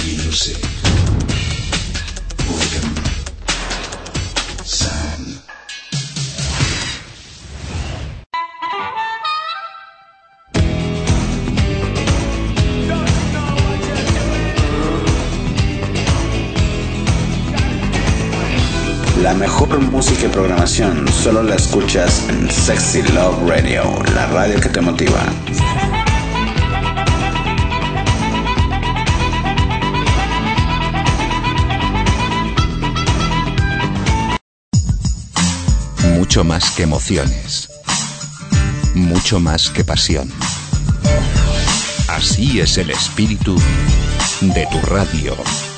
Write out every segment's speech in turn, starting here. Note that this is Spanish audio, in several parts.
Music. William San. La mejor música y programación solo la escuchas en Sexy Love Radio, la radio que te motiva. Mucho más que emociones, mucho más que pasión. Así es el espíritu de tu radio.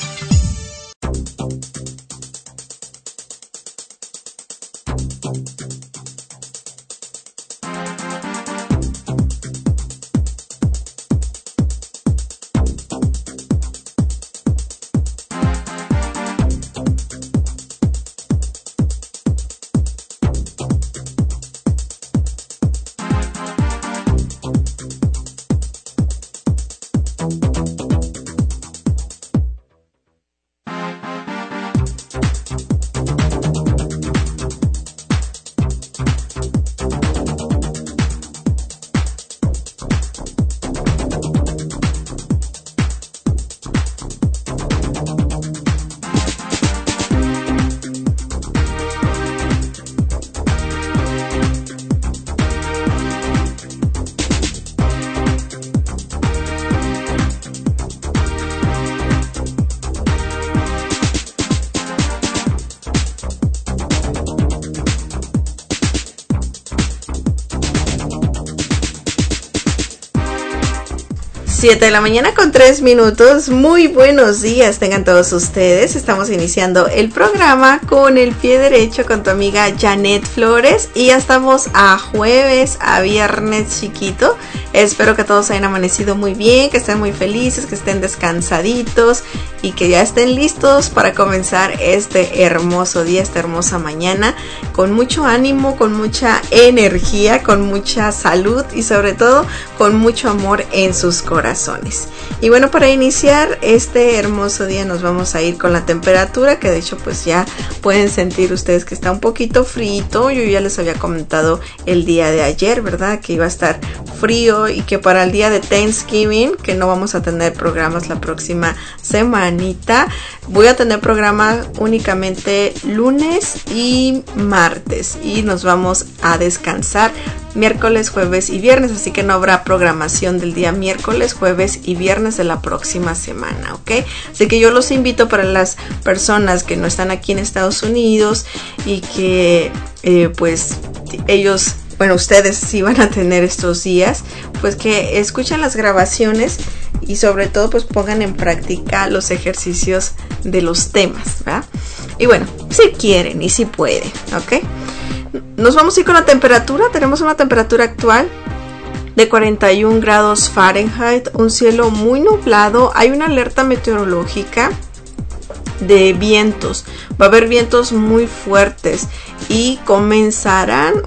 Siete de la mañana con 3 minutos. Muy buenos días tengan todos ustedes. Estamos iniciando el programa con el pie derecho con tu amiga Janet Flores y ya estamos a jueves, a viernes chiquito. Espero que todos hayan amanecido muy bien, que estén muy felices, que estén descansaditos y que ya estén listos para comenzar este hermoso día, esta hermosa mañana con mucho ánimo, con mucha energía, con mucha salud y sobre todo con mucho amor en sus corazones. Y bueno, para iniciar este hermoso día nos vamos a ir con la temperatura, que de hecho pues ya pueden sentir ustedes que está un poquito frío. Yo ya les había comentado el día de ayer, ¿verdad? Que iba a estar frío y que para el día de Thanksgiving, que no vamos a tener programas la próxima semanita, voy a tener programa únicamente lunes y martes y nos vamos a descansar miércoles, jueves y viernes, así que no habrá programación del día miércoles, jueves y viernes de la próxima semana, ¿ok? Así que yo los invito, para las personas que no están aquí en Estados Unidos y que pues ellos, bueno, ustedes sí van a tener estos días, pues que escuchen las grabaciones y sobre todo pues pongan en práctica los ejercicios de los temas, ¿verdad? Y bueno, si quieren y si pueden, ¿ok? Nos vamos a ir con la temperatura. Tenemos una temperatura actual de 41 grados Fahrenheit, un cielo muy nublado. Hay una alerta meteorológica de vientos. Va a haber vientos muy fuertes y comenzaron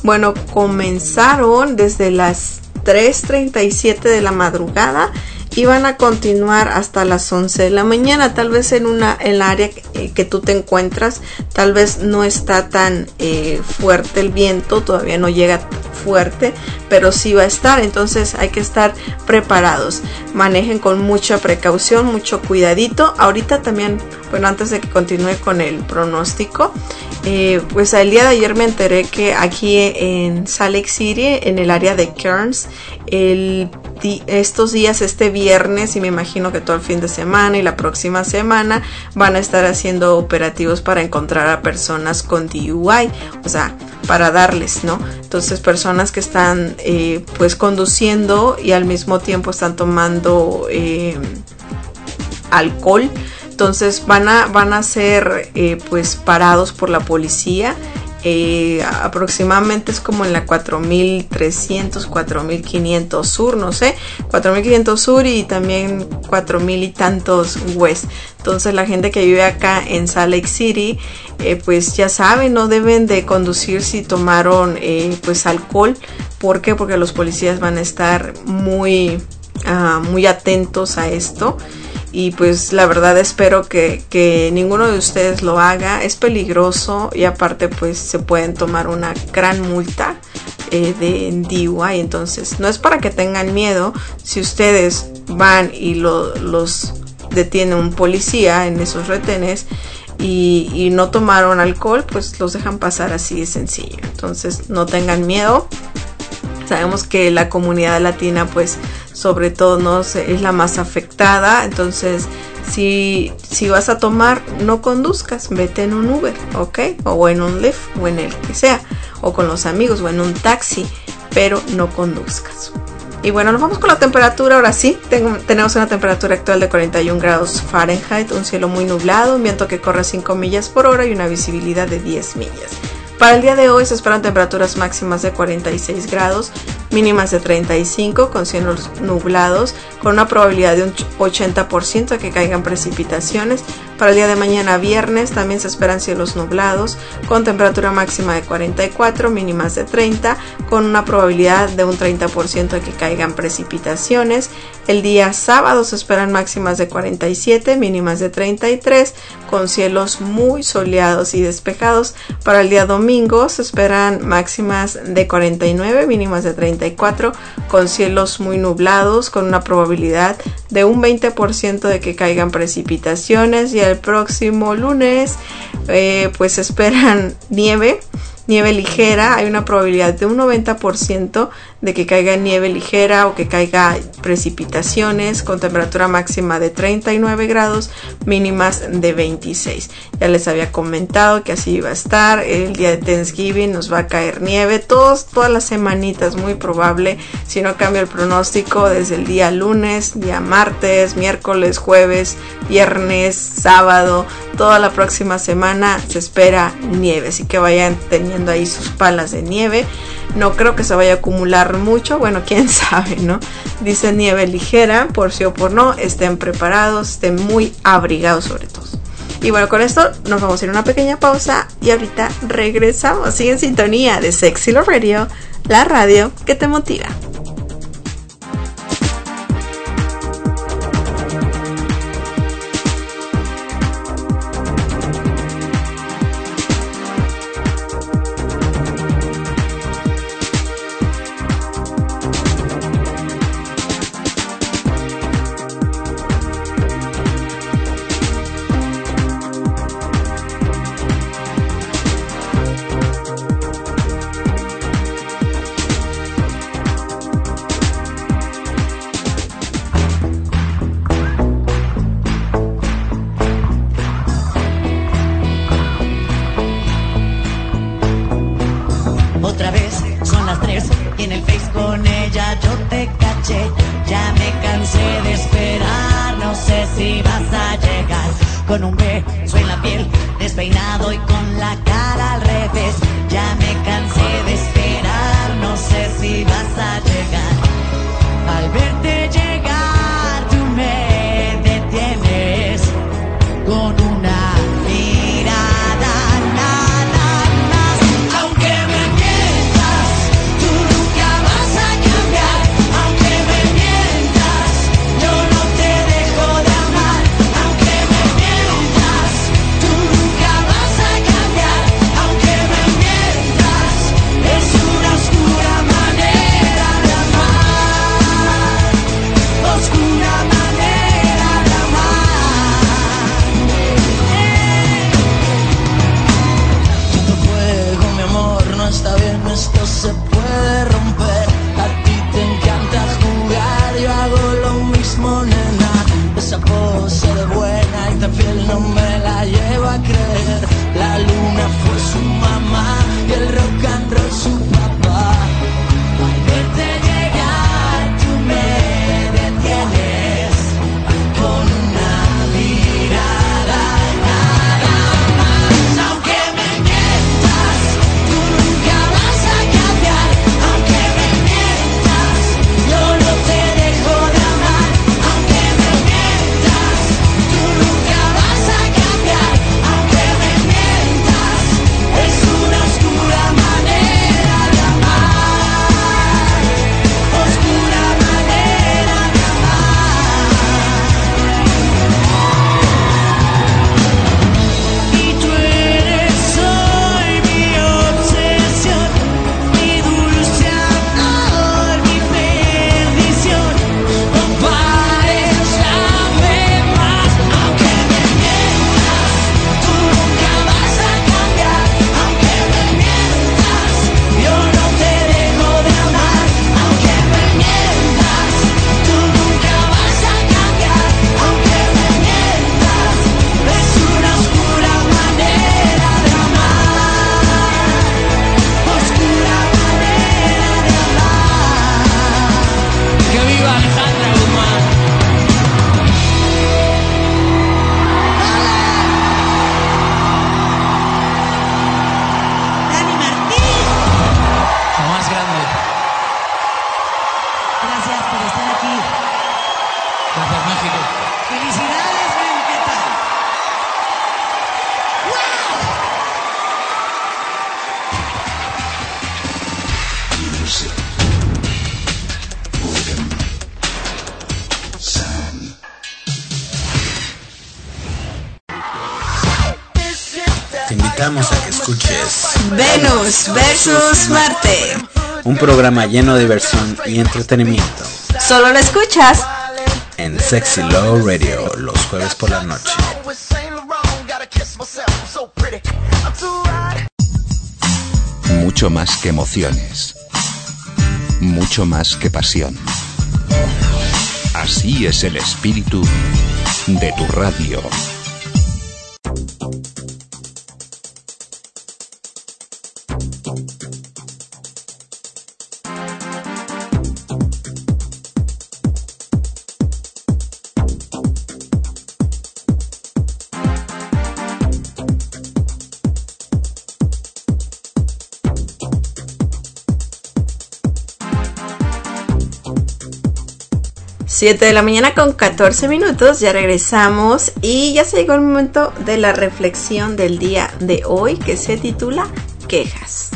desde las 3:37 de la madrugada y van a continuar hasta las 11 de la mañana. Tal vez en la área que tú te encuentras, tal vez no está tan fuerte el viento, todavía no llega fuerte, pero sí va a estar. Entonces hay que estar preparados. Manejen con mucha precaución, mucho cuidadito. Ahorita también, bueno, antes de que continúe con el pronóstico, pues el día de ayer me enteré que aquí en Salt Lake City, en el área de Kearns, estos días, este viernes y me imagino que todo el fin de semana y la próxima semana van a estar haciendo operativos para encontrar a personas con DUI, o sea, para darles, ¿no? Entonces, personas que están pues conduciendo y al mismo tiempo están tomando alcohol, entonces van a ser pues parados por la policía. Aproximadamente es como en la 4300, 4500 sur, no sé, 4500 sur y también 4000 y tantos west. Entonces la gente que vive acá en Salt Lake City, pues ya saben, no deben de conducir si tomaron pues alcohol. ¿Por qué? Porque los policías van a estar muy atentos a esto. y pues la verdad espero que ninguno de ustedes lo haga. Es peligroso y aparte pues se pueden tomar una gran multa de DUI. Entonces no es para que tengan miedo. Si ustedes van y los detiene un policía en esos retenes y no tomaron alcohol, pues los dejan pasar así de sencillo. Entonces no tengan miedo. Sabemos que la comunidad latina pues sobre todo es la más afectada. Entonces si vas a tomar, no conduzcas, vete en un Uber, ¿ok? O en un Lyft o en el que sea, o con los amigos o en un taxi, pero no conduzcas. Y bueno, nos vamos con la temperatura. Ahora sí, tenemos una temperatura actual de 41 grados Fahrenheit, un cielo muy nublado, un viento que corre a 5 millas por hora y una visibilidad de 10 millas. Para el día de hoy se esperan temperaturas máximas de 46 grados, mínimas de 35, con cielos nublados, con una probabilidad de un 80% de que caigan precipitaciones. Para el día de mañana viernes también se esperan cielos nublados, con temperatura máxima de 44, mínimas de 30, con una probabilidad de un 30% de que caigan precipitaciones. El día sábado se esperan máximas de 47, mínimas de 33, con cielos muy soleados y despejados. Para el día domingo se esperan máximas de 49, mínimas de 34, con cielos muy nublados, con una probabilidad de un 20% de que caigan precipitaciones. Y el próximo lunes pues se esperan nieve ligera. Hay una probabilidad de un 90% de que caiga nieve ligera o que caiga precipitaciones, con temperatura máxima de 39 grados, mínimas de 26. Ya les había comentado que así iba a estar. El día de Thanksgiving nos va a caer nieve, todas las semanitas, muy probable, si no cambia el pronóstico, desde el día lunes, día martes, miércoles, jueves, viernes, sábado, toda la próxima semana se espera nieve, así que vayan teniendo ahí sus palas de nieve. No creo que se vaya a acumular mucho, bueno, quién sabe, ¿no? Dice nieve ligera, por sí o por no, estén preparados, estén muy abrigados sobre todo. Y bueno, con esto nos vamos a ir a una pequeña pausa y ahorita regresamos. Sigue en sintonía de Sexy Love Radio, la radio que te motiva. Con un beso en la piel, despeinado y con la cara al revés. Ya me cansé de esperar, no sé si vas a llegar. Al verte llegar, tú me detienes con una mirada, nada más. Aunque me mientas, tú nunca vas a cambiar. Aunque me mientas, yo no te dejo de amar. Aunque me mientas, invitamos a que escuches Venus versus Marte. Un programa lleno de diversión y entretenimiento. Solo lo escuchas en Sexy Love Radio los jueves por la noche. Mucho más que emociones. Mucho más que pasión. Así es el espíritu de tu radio. Siete de la mañana con 14 minutos, ya regresamos y ya se llegó el momento de la reflexión del día de hoy que se titula Quejas.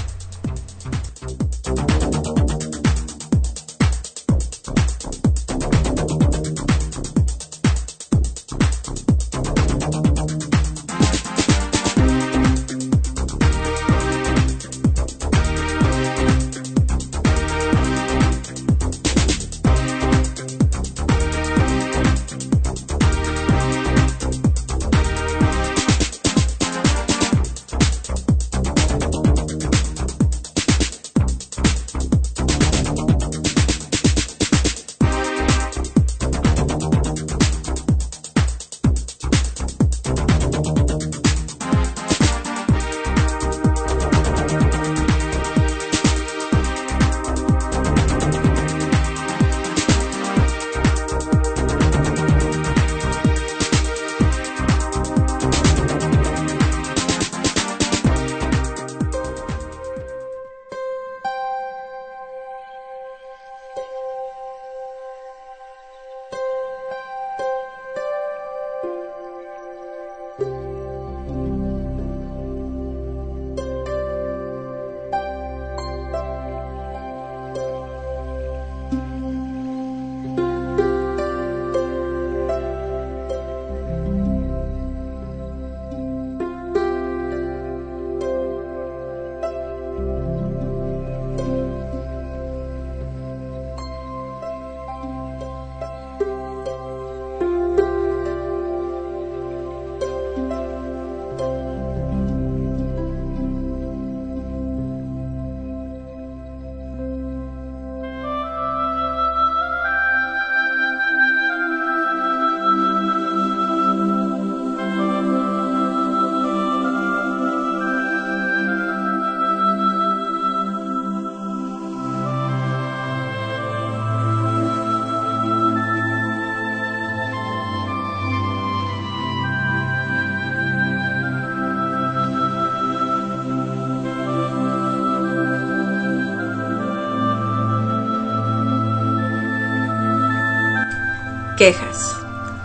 Quejas.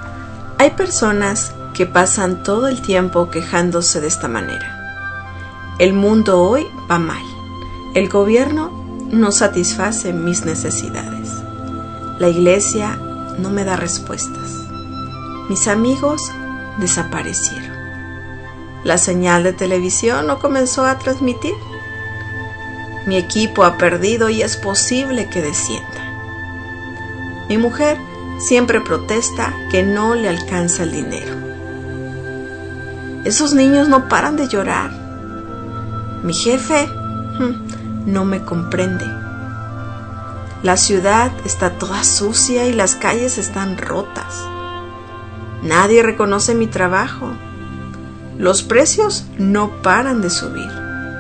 Hay personas que pasan todo el tiempo quejándose de esta manera. El mundo hoy va mal. El gobierno no satisface mis necesidades. La iglesia no me da respuestas. Mis amigos desaparecieron. La señal de televisión no comenzó a transmitir. Mi equipo ha perdido y es posible que descienda. Mi mujer siempre protesta que no le alcanza el dinero. Esos niños no paran de llorar. Mi jefe no me comprende. La ciudad está toda sucia y las calles están rotas. Nadie reconoce mi trabajo. Los precios no paran de subir.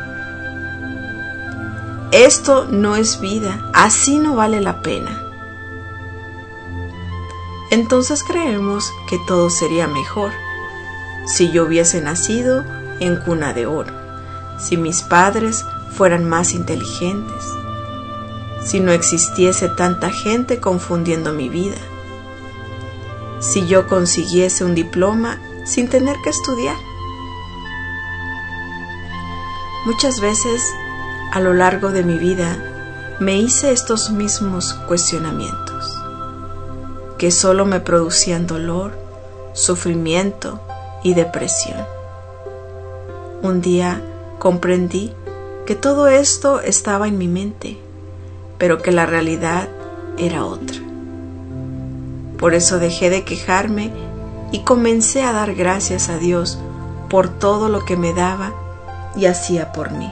Esto no es vida, así no vale la pena. Entonces creemos que todo sería mejor si yo hubiese nacido en cuna de oro, si mis padres fueran más inteligentes, si no existiese tanta gente confundiendo mi vida, si yo consiguiese un diploma sin tener que estudiar. Muchas veces a lo largo de mi vida me hice estos mismos cuestionamientos, que solo me producían dolor, sufrimiento y depresión. Un día comprendí que todo esto estaba en mi mente, pero que la realidad era otra. Por eso dejé de quejarme y comencé a dar gracias a Dios por todo lo que me daba y hacía por mí.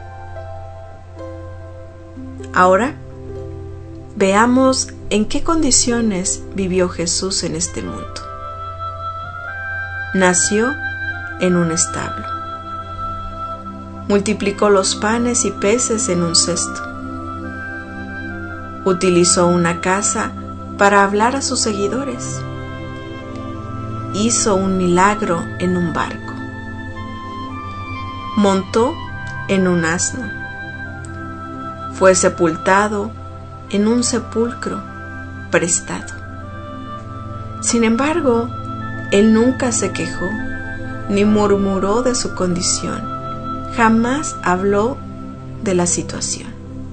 Ahora, veamos en qué condiciones vivió Jesús en este mundo. Nació en un establo. Multiplicó los panes y peces en un cesto. Utilizó una casa para hablar a sus seguidores. Hizo un milagro en un barco. Montó en un asno. Fue sepultado en un sepulcro prestado. Sin embargo, él nunca se quejó ni murmuró de su condición. Jamás habló de la situación.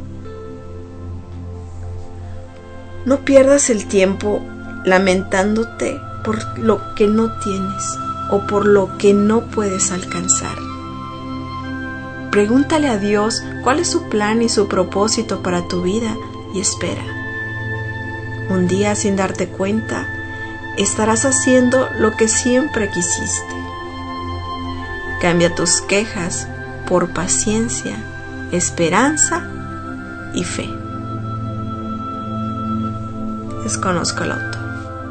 No pierdas el tiempo lamentándote por lo que no tienes o por lo que no puedes alcanzar. Pregúntale a Dios cuál es su plan y su propósito para tu vida y espera. Un día, sin darte cuenta, estarás haciendo lo que siempre quisiste. Cambia tus quejas por paciencia, esperanza y fe. Desconozco el autor.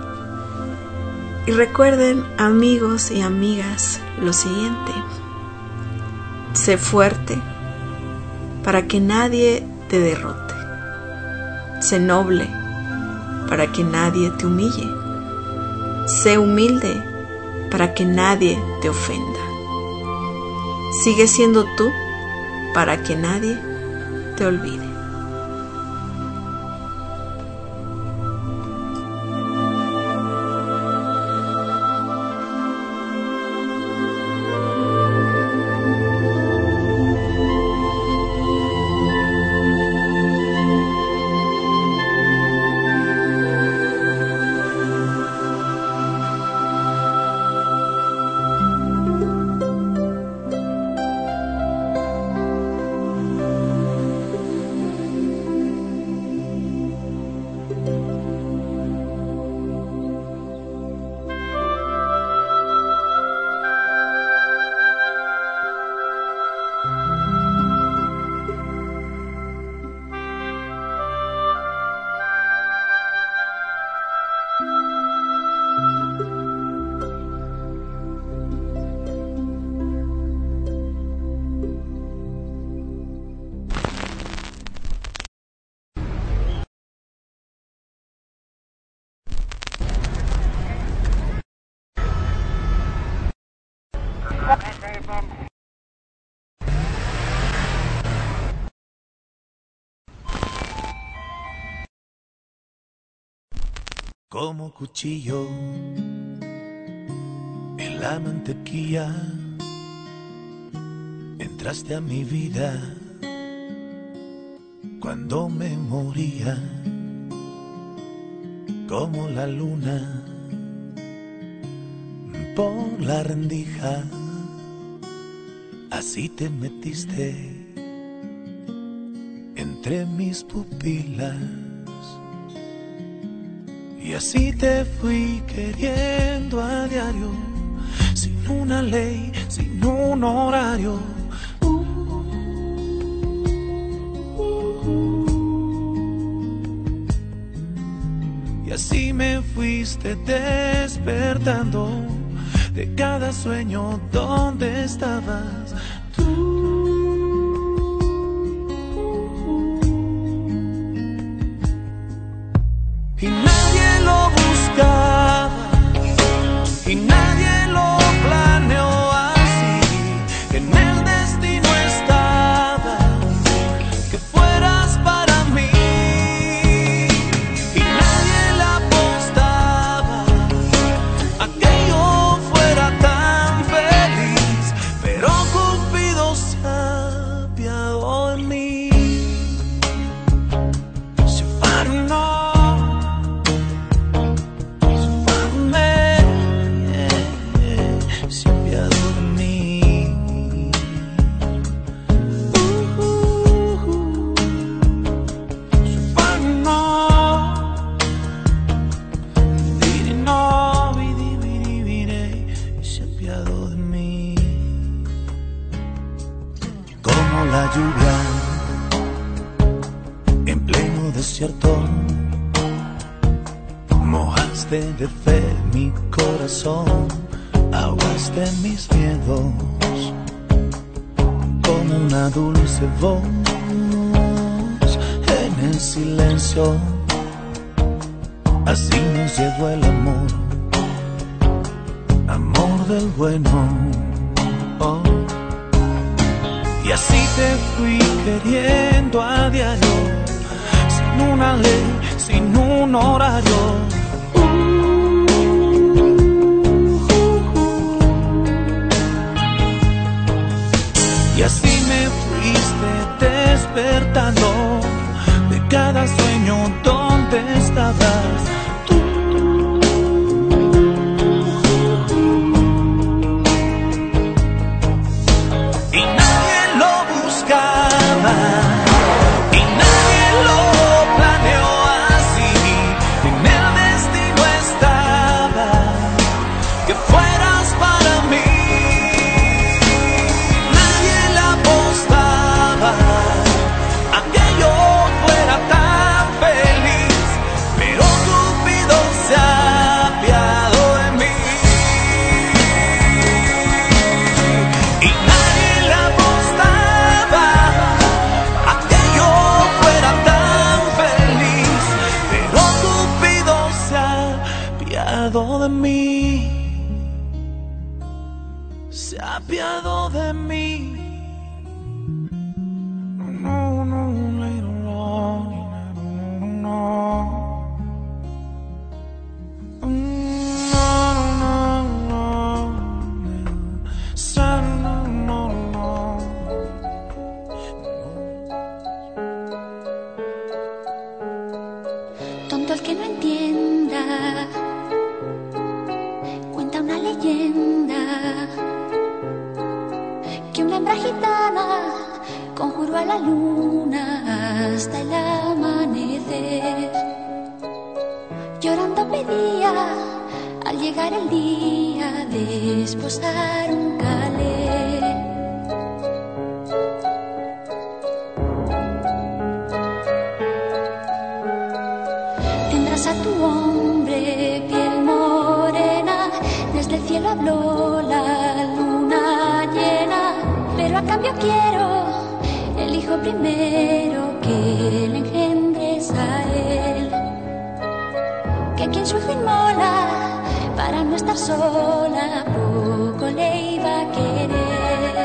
Y recuerden, amigos y amigas, lo siguiente: sé fuerte para que nadie te derrote. Sé noble para que nadie te humille. Sé humilde para que nadie te ofenda. Sigue siendo tú para que nadie te olvide. Como cuchillo en la mantequilla, entraste a mi vida cuando me moría. Como la luna por la rendija, así te metiste entre mis pupilas. Y así te fui queriendo a diario, sin una ley, sin un horario. Y así me fuiste despertando de cada sueño donde estabas tú. Y nadie lo buscaba, y nadie lo planeó así. En el destino estaba que fueras para mí. Y nadie le apostaba a que yo fuera tan feliz, pero Cupido se ha apiadado de mí. Si fuera no, lluvia en pleno desierto, mojaste de fe mi corazón, ahogaste mis miedos con una dulce voz en el silencio. Así nos llegó el amor, amor del bueno. Oh. Y así te fui queriendo a diario, sin una ley, sin un horario. Y así me fuiste despertando de cada sueño donde estabas tú. Y nadie lo buscaba, y nadie lo planeó así. En el destino estaba que fueras para mí. Nadie le apostaba a que yo fuera tan feliz, pero Cupido se ha apiado de mí. Y nadie le apostaba a que yo fuera tan feliz, pero Cupido se ha apiado de mí. Se ha apiado de mí. No, no, later on, no. Tonto el que no entienda, cuenta una leyenda que una hembra gitana conjuró a la luna hasta el amanecer. Llorando pedía al llegar el día de esposar un calé. Tendrás a tu hombre piel morena, desde el cielo habló la luna llena, pero a cambio quiero el hijo primero que le engendres a él, que quien su hijo inmola para no estar sola poco le iba a querer.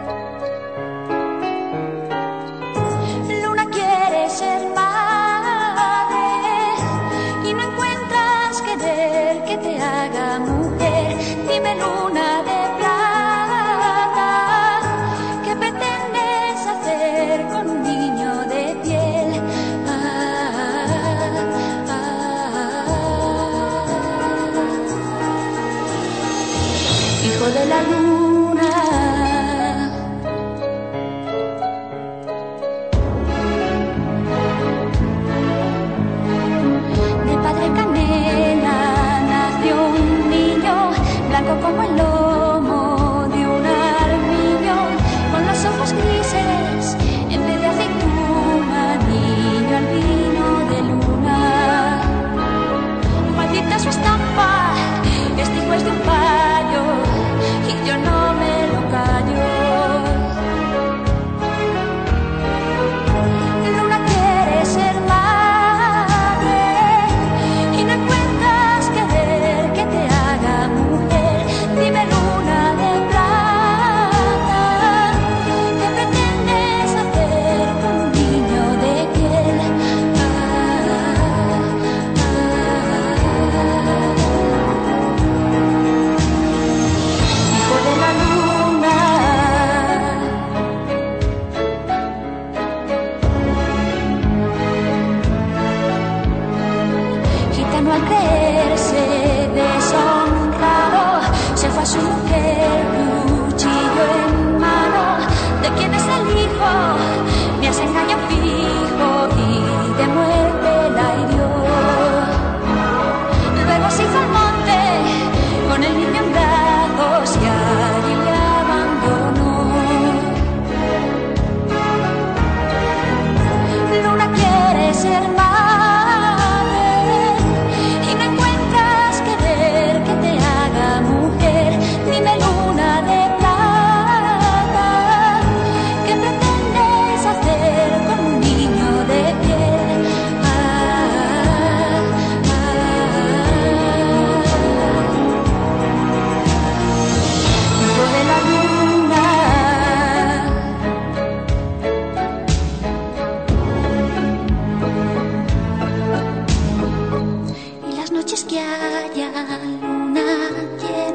Luna quiere ser madre y no encuentras querer que te haga mujer. Dime, luna de plata, ¿qué pretendes hacer con un niño de piel? Hijo de la luna, de padre canela nació un niño, blanco como el lomo de un armiño, con los ojos grises en vez de aceituna, niño albino de luna. Maldita su estampa, este hijo es de un payo y yo no me lo callo. Luna quiere ser madre y no encuentras querer que te haga mujer. Dime,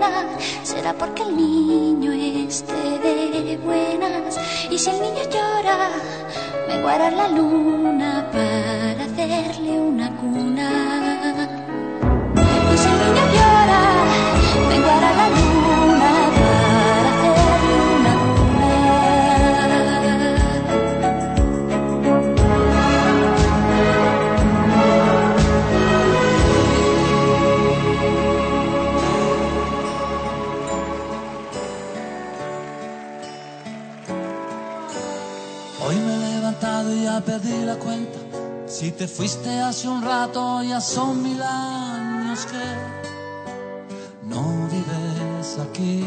luna, será porque el niño esté de buenas. Y si el niño llora, vengo a arar la luna para hacerle una cuna. Y si el niño llora, vengo a arar la luna para hacerle una cuna. Hoy me he levantado y ya perdí la cuenta. Si te fuiste hace un rato, ya son 1000 años que no vives aquí.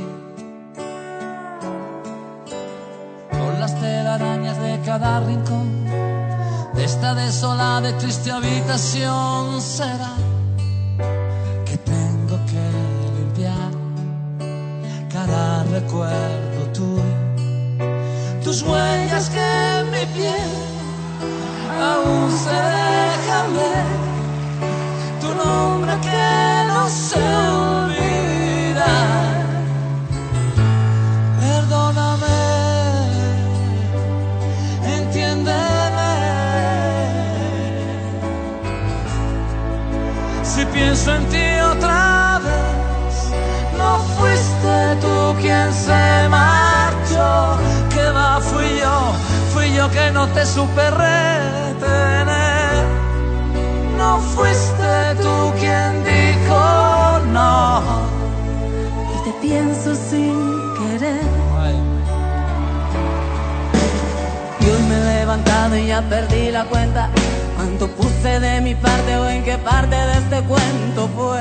Con las telarañas de cada rincón de esta desolada y triste habitación, será que tengo que limpiar cada recuerdo tuyo. Tus huellas que en mi piel aún se dejan ver, tu nombre que no sé olvidar. Perdóname, entiéndeme. Si pienso en ti otra vez, no fuiste tú quien se marchó. Que va, fui yo que no te supe retener. No fuiste tú quien dijo no. Y te pienso sin querer. Y hoy me he levantado y ya perdí la cuenta. ¿Cuánto puse de mi parte o en qué parte de este cuento fue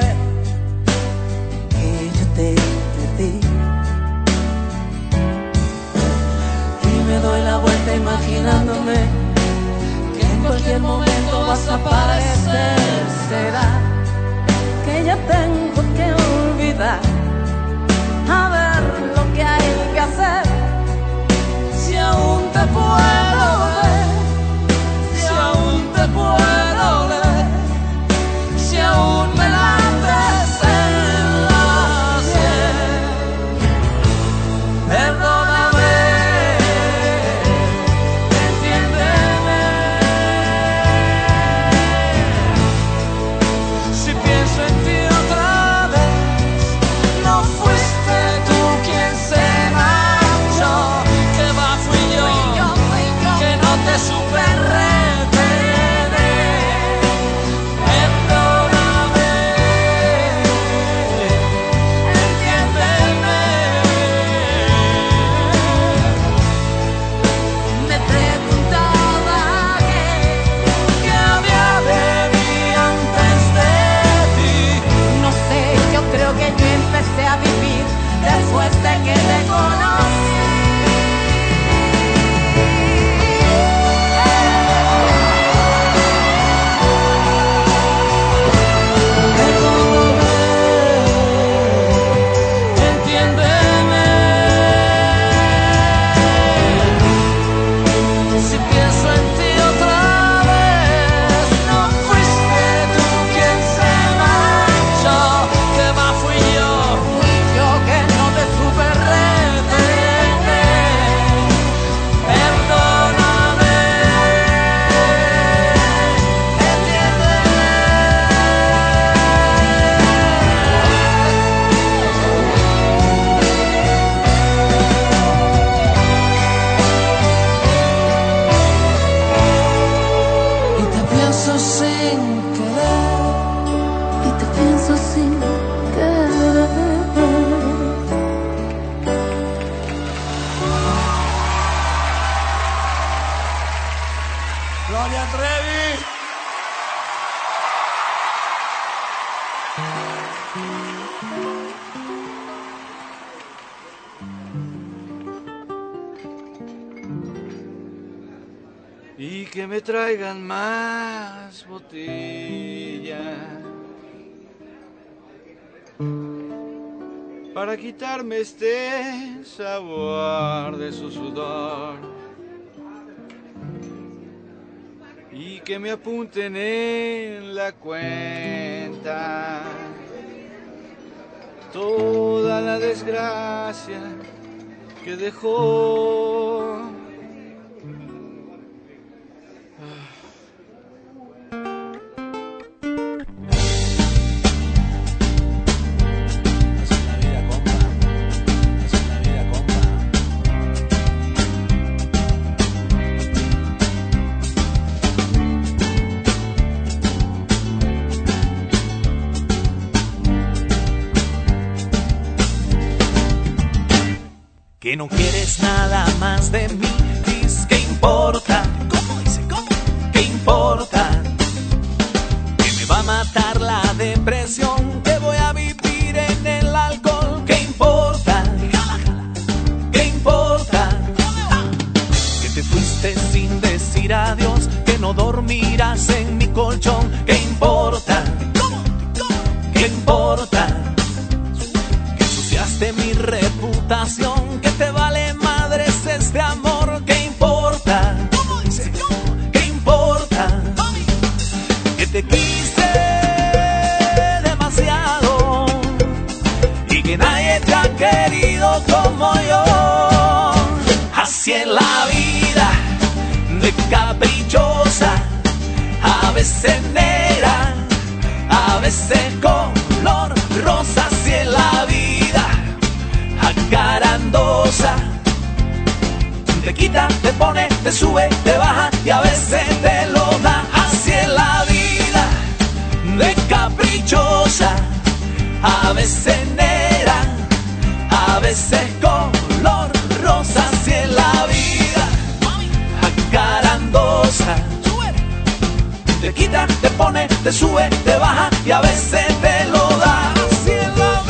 que yo te perdí? Me doy la vuelta imaginándome que en cualquier momento vas a aparecer. Será que ya tengo que olvidar, a ver lo que hay que hacer. Si aún te puedo ver, si aún te puedo leer, si aún me lates en la sien. Perdóname. Después de que te conocí. Gloria Trevi. Y que me traigan más botellas para quitarme este sabor de su sudor. Y que me apunten en la cuenta toda la desgracia que dejó. Que no quieres nada más de mí, dices que importa. ¿Cómo dice? ¿Cómo? ¿Qué importa? Que me va a matar la depresión, que voy a vivir en el alcohol. ¿Qué importa? ¿Qué importa? Que te fuiste sin decir adiós, que no dormirás en mi colchón. ¿Qué importa? ¿Qué importa? Que ensuciaste mi reputación, que te vale madres este amor. ¿Qué importa? ¿Qué importa? Que te quise demasiado y que nadie te ha querido como yo. Así es la vida, de caprichosa, a veces negra, a veces color rosa. Así es la vida, acarandosa, te quita, te pone, te sube, te baja y a veces te lo da. Así es la vida, de caprichosa, a veces negra, a veces color rosa. Así es la vida, acarandosa, te quita, te pone, te sube, te baja y a veces te lo da. Así es la vida.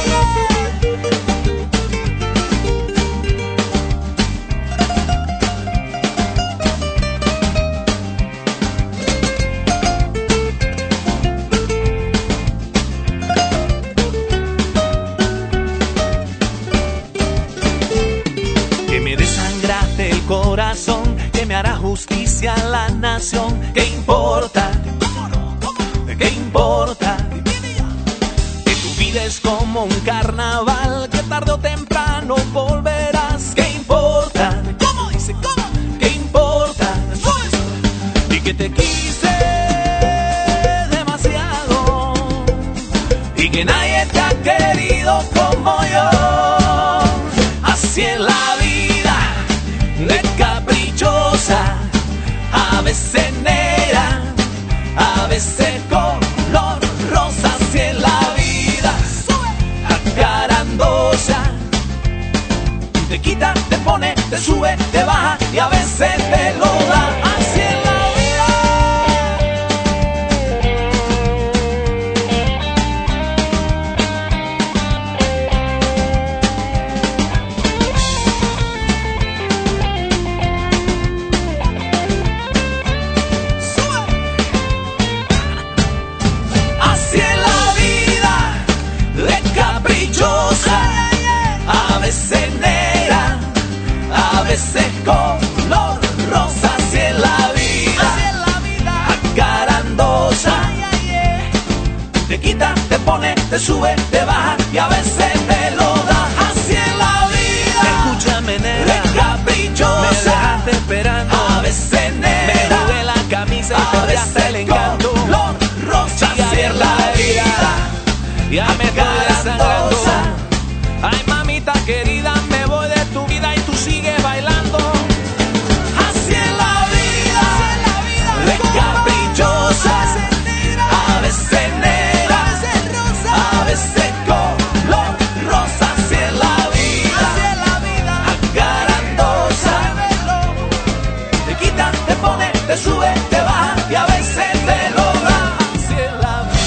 Corazón, que me hará justicia a la nación. ¿Qué importa? ¿Qué importa? Que tu vida es como un carnaval, que tarde o temprano volverás. ¿Qué importa? ¿Cómo dice? ¿Cómo? ¿Qué importa? Y que te quise demasiado y que nadie te ha querido como yo. Así es la vida, de caprichosa, a veces negra, a veces color rosa. Así es la vida, acarandosa, te quita, te pone, te sube, te baja y a veces te lo da. Así es la a veces negra, a veces color rosa. Así es la vida, acarandosa, te quita, te pone, te sube, te baja y a veces te lo da. Así es la vida, escúchame negra, de caprichosa, me dejaste esperando, a veces negra, me jugué la camisa y perdí hasta el encanto. Color rosa. Así es la vida, ya me estoy desangrando. Ay, mamita querida, me voy de tu vida y tú sigues bailando. Así es la vida, de caprichosa, a veces negra, a veces color rosa. Así es la vida, acarandosa, te quita, te pone, te sube, te baja y a veces te lo da. Así es la vida.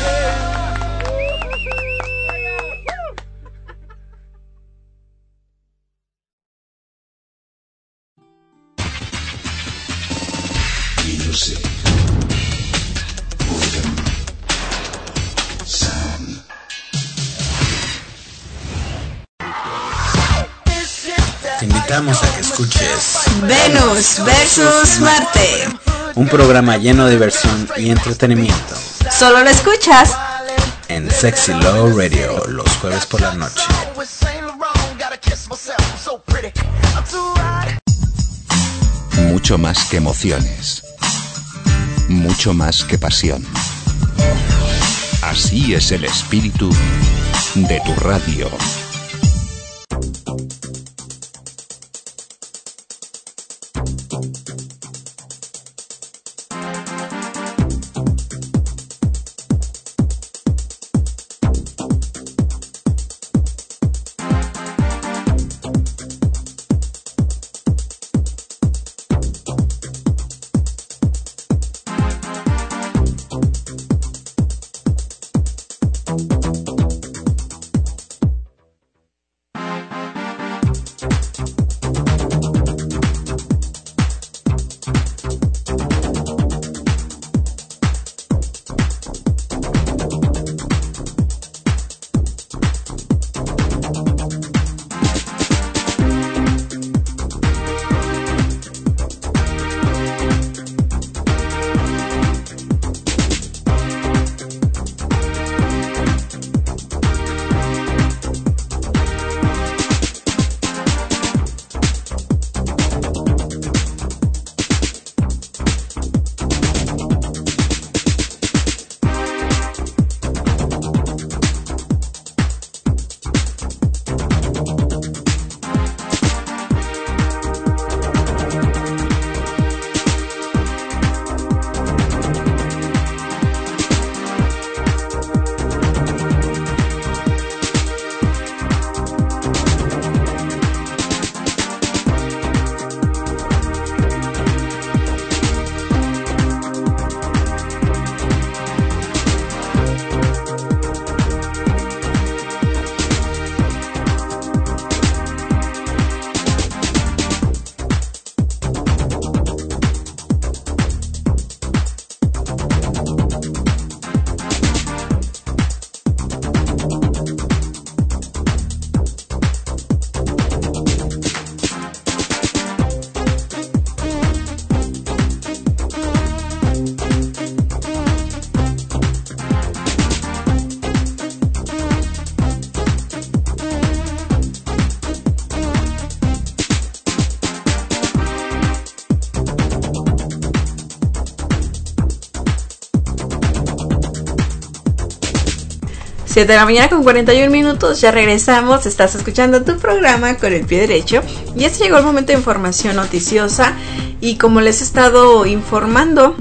Te invitamos a que escuches Venus versus Marte, un programa lleno de diversión y entretenimiento solo lo escuchas en Sexy Love Radio los jueves por la noche. Mucho más que emociones. Mucho más que pasión. Así es el espíritu de tu radio. Siete de la mañana con 41 minutos, ya regresamos, estás escuchando tu programa Con el Pie Derecho y ya llegó el momento de información noticiosa y como les he estado informando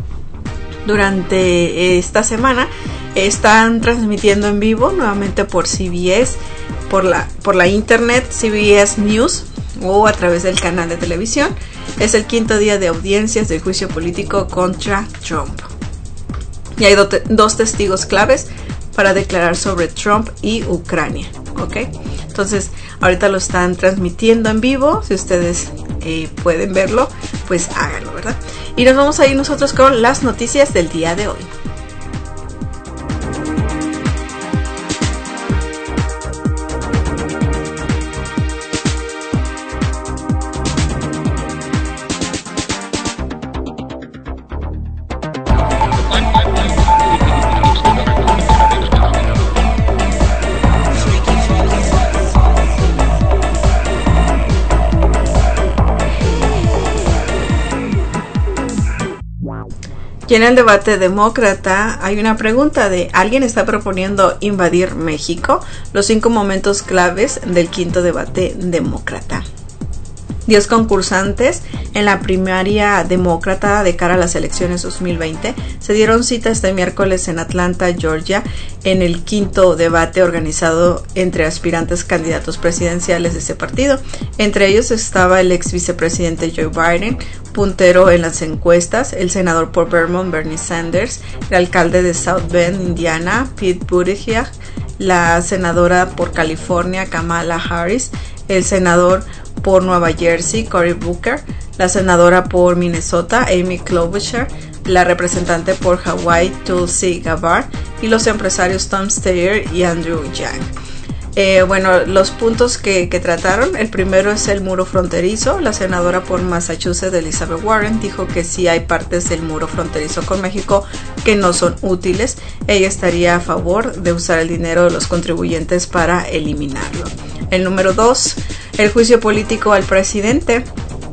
durante esta semana, están transmitiendo en vivo nuevamente por CBS, por la internet, CBS News o a través del canal de televisión. Es el quinto día de audiencias del juicio político contra Trump. Y hay dos testigos claves para declarar sobre Trump y Ucrania, ¿ok? Entonces, ahorita lo están transmitiendo en vivo. Si ustedes pueden verlo, pues háganlo, ¿verdad? Y nos vamos a ir nosotros con las noticias del día de hoy. Y en el debate demócrata hay una pregunta de ¿alguien está proponiendo invadir México? Los 5 momentos claves del quinto debate demócrata. 10 concursantes en la primaria demócrata de cara a las elecciones 2020 se dieron cita este miércoles en Atlanta, Georgia, en el quinto debate organizado entre aspirantes candidatos presidenciales de ese partido. Entre ellos estaba el ex vicepresidente Joe Biden, puntero en las encuestas, el senador por Vermont Bernie Sanders, el alcalde de South Bend, Indiana, Pete Buttigieg, la senadora por California Kamala Harris, el senador por Nueva Jersey Cory Booker, la senadora por Minnesota Amy Klobuchar, la representante por Hawaii Tulsi Gabbard y los empresarios Tom Steyer y Andrew Yang. Bueno, los puntos que trataron, el primero es el muro fronterizo. La senadora por Massachusetts, Elizabeth Warren, dijo que sí hay partes del muro fronterizo con México que no son útiles. Ella estaría a favor de usar el dinero de los contribuyentes para eliminarlo. El número 2, el juicio político al presidente.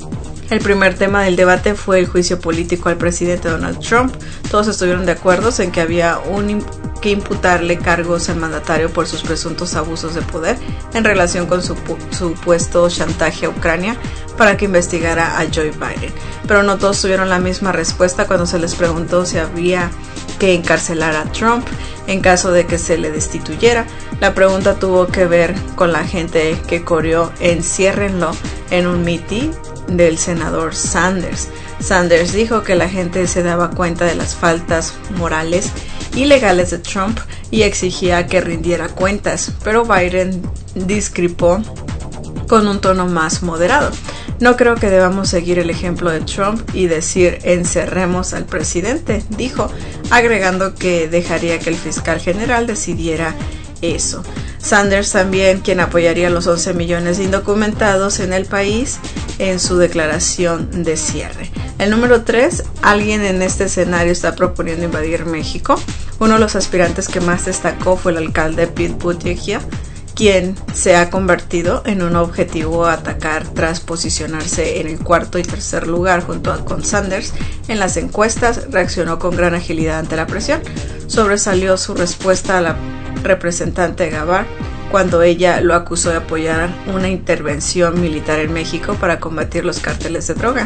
El primer tema del debate fue el juicio político al presidente Donald Trump. Todos estuvieron de acuerdo en que había que imputarle cargos al mandatario por sus presuntos abusos de poder en relación con su supuesto chantaje a Ucrania para que investigara a Joe Biden. Pero no todos tuvieron la misma respuesta cuando se les preguntó si había que encarcelar a Trump en caso de que se le destituyera. La pregunta tuvo que ver con la gente que corrió "enciérrenlo" en un mitin del senador Sanders. Sanders dijo que la gente se daba cuenta de las faltas morales y legales de Trump y exigía que rindiera cuentas, pero Biden discrepó con un tono más moderado. No creo que debamos seguir el ejemplo de Trump y decir "encerremos al presidente", dijo, agregando que dejaría que el fiscal general decidiera eso. Sanders también, quien apoyaría los 11 millones de indocumentados en el país en su declaración de cierre. El número 3, alguien en este escenario está proponiendo invadir México. Uno de los aspirantes que más destacó fue el alcalde Pete Buttigieg, quien se ha convertido en un objetivo a atacar tras posicionarse en el cuarto y tercer lugar junto con Sanders en las encuestas. Reaccionó con gran agilidad ante la presión. Sobresalió su respuesta a la representante Gabbard cuando ella lo acusó de apoyar una intervención militar en México para combatir los cárteles de droga.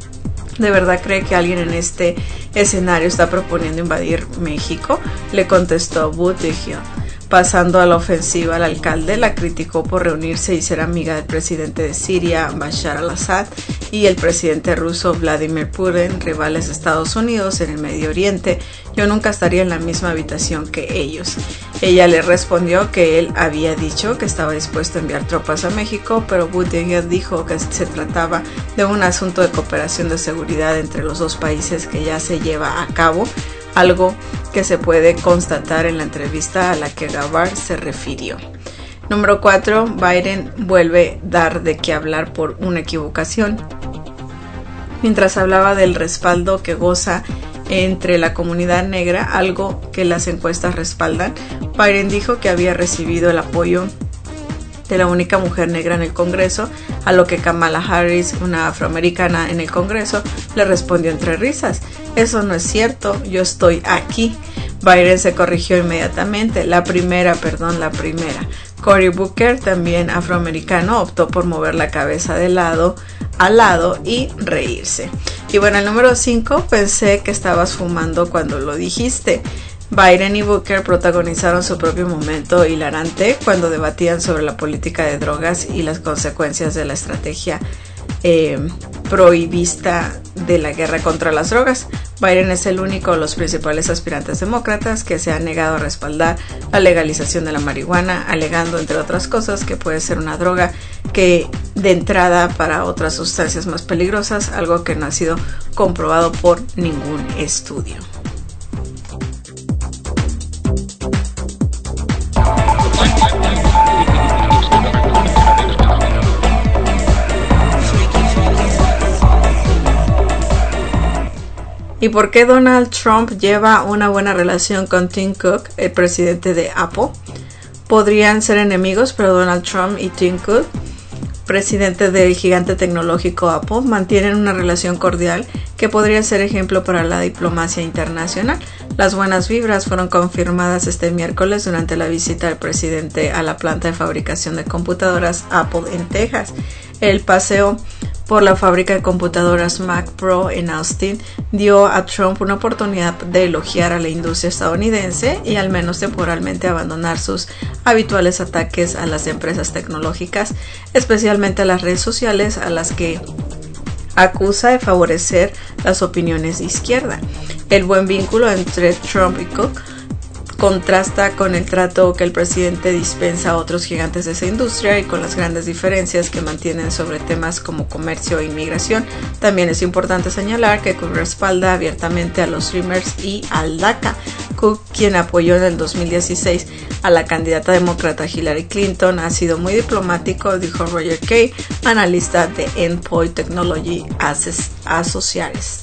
¿De verdad cree que alguien en este escenario está proponiendo invadir México?, le contestó Buttigieg. Pasando a la ofensiva, el alcalde la criticó por reunirse y ser amiga del presidente de Siria, Bashar al-Assad, y el presidente ruso Vladimir Putin, rivales de Estados Unidos en el Medio Oriente. Yo nunca estaría en la misma habitación que ellos. Ella le respondió que él había dicho que estaba dispuesto a enviar tropas a México, pero Buttigieg dijo que se trataba de un asunto de cooperación de seguridad entre los dos países que ya se lleva a cabo, algo que se puede constatar en la entrevista a la que Gabbard se refirió. Número 4, Biden vuelve a dar de qué hablar por una equivocación. Mientras hablaba del respaldo que goza entre la comunidad negra, algo que las encuestas respaldan, Biden dijo que había recibido el apoyo de la única mujer negra en el Congreso, a lo que Kamala Harris, una afroamericana en el Congreso, le respondió entre risas: "Eso no es cierto, yo estoy aquí". Biden se corrigió inmediatamente, la primera. Cory Booker, también afroamericano, optó por mover la cabeza de lado a lado y reírse. Y bueno, el número 5, pensé que estabas fumando cuando lo dijiste. Biden y Booker protagonizaron su propio momento hilarante cuando debatían sobre la política de drogas y las consecuencias de la estrategia prohibista de la guerra contra las drogas. Biden es el único de los principales aspirantes demócratas que se ha negado a respaldar la legalización de la marihuana, alegando, entre otras cosas, que puede ser una droga que de entrada para otras sustancias más peligrosas, algo que no ha sido comprobado por ningún estudio. ¿Y por qué Donald Trump lleva una buena relación con Tim Cook, el presidente de Apple? Podrían ser enemigos, pero Donald Trump y Tim Cook, presidente del gigante tecnológico Apple, mantienen una relación cordial que podría ser ejemplo para la diplomacia internacional. Las buenas vibras fueron confirmadas este miércoles durante la visita del presidente a la planta de fabricación de computadoras Apple en Texas. El paseo por la fábrica de computadoras Mac Pro en Austin dio a Trump una oportunidad de elogiar a la industria estadounidense y al menos temporalmente abandonar sus habituales ataques a las empresas tecnológicas, especialmente a las redes sociales, a las que acusa de favorecer las opiniones de izquierda. El buen vínculo entre Trump y Cook contrasta con el trato que el presidente dispensa a otros gigantes de esa industria y con las grandes diferencias que mantienen sobre temas como comercio e inmigración. También es importante señalar que Cook respalda abiertamente a los Dreamers y al DACA. Cook, quien apoyó en el 2016 a la candidata demócrata Hillary Clinton, ha sido muy diplomático, dijo Roger Kay, analista de Endpoint Technology Associates.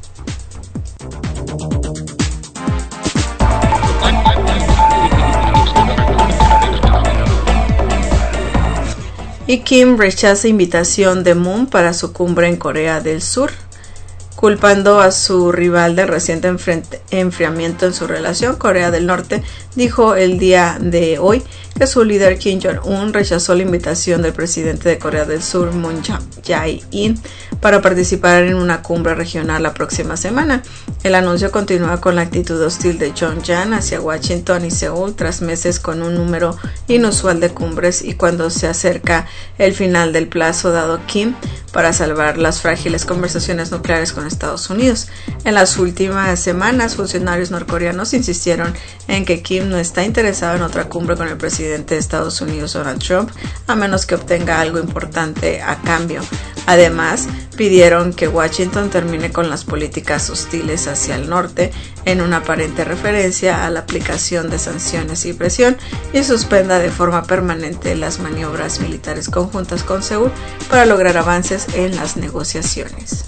Y Kim rechaza invitación de Moon para su cumbre en Corea del Sur, culpando a su rival del reciente enfriamiento en su relación. Corea del Norte dijo el día de hoy que su líder Kim Jong-un rechazó la invitación del presidente de Corea del Sur, Moon Jae-in, para participar en una cumbre regional la próxima semana. El anuncio continúa con la actitud hostil de Pyongyang hacia Washington y Seúl tras meses con un número inusual de cumbres y cuando se acerca el final del plazo dado Kim para salvar las frágiles conversaciones nucleares con Estados Unidos. En las últimas semanas, funcionarios norcoreanos insistieron en que Kim no está interesado en otra cumbre con el presidente de Estados Unidos, Donald Trump, a menos que obtenga algo importante a cambio. Además, pidieron que Washington termine con las políticas hostiles hacia el norte, en una aparente referencia a la aplicación de sanciones y presión, y suspenda de forma permanente las maniobras militares conjuntas con Seúl para lograr avances en las negociaciones.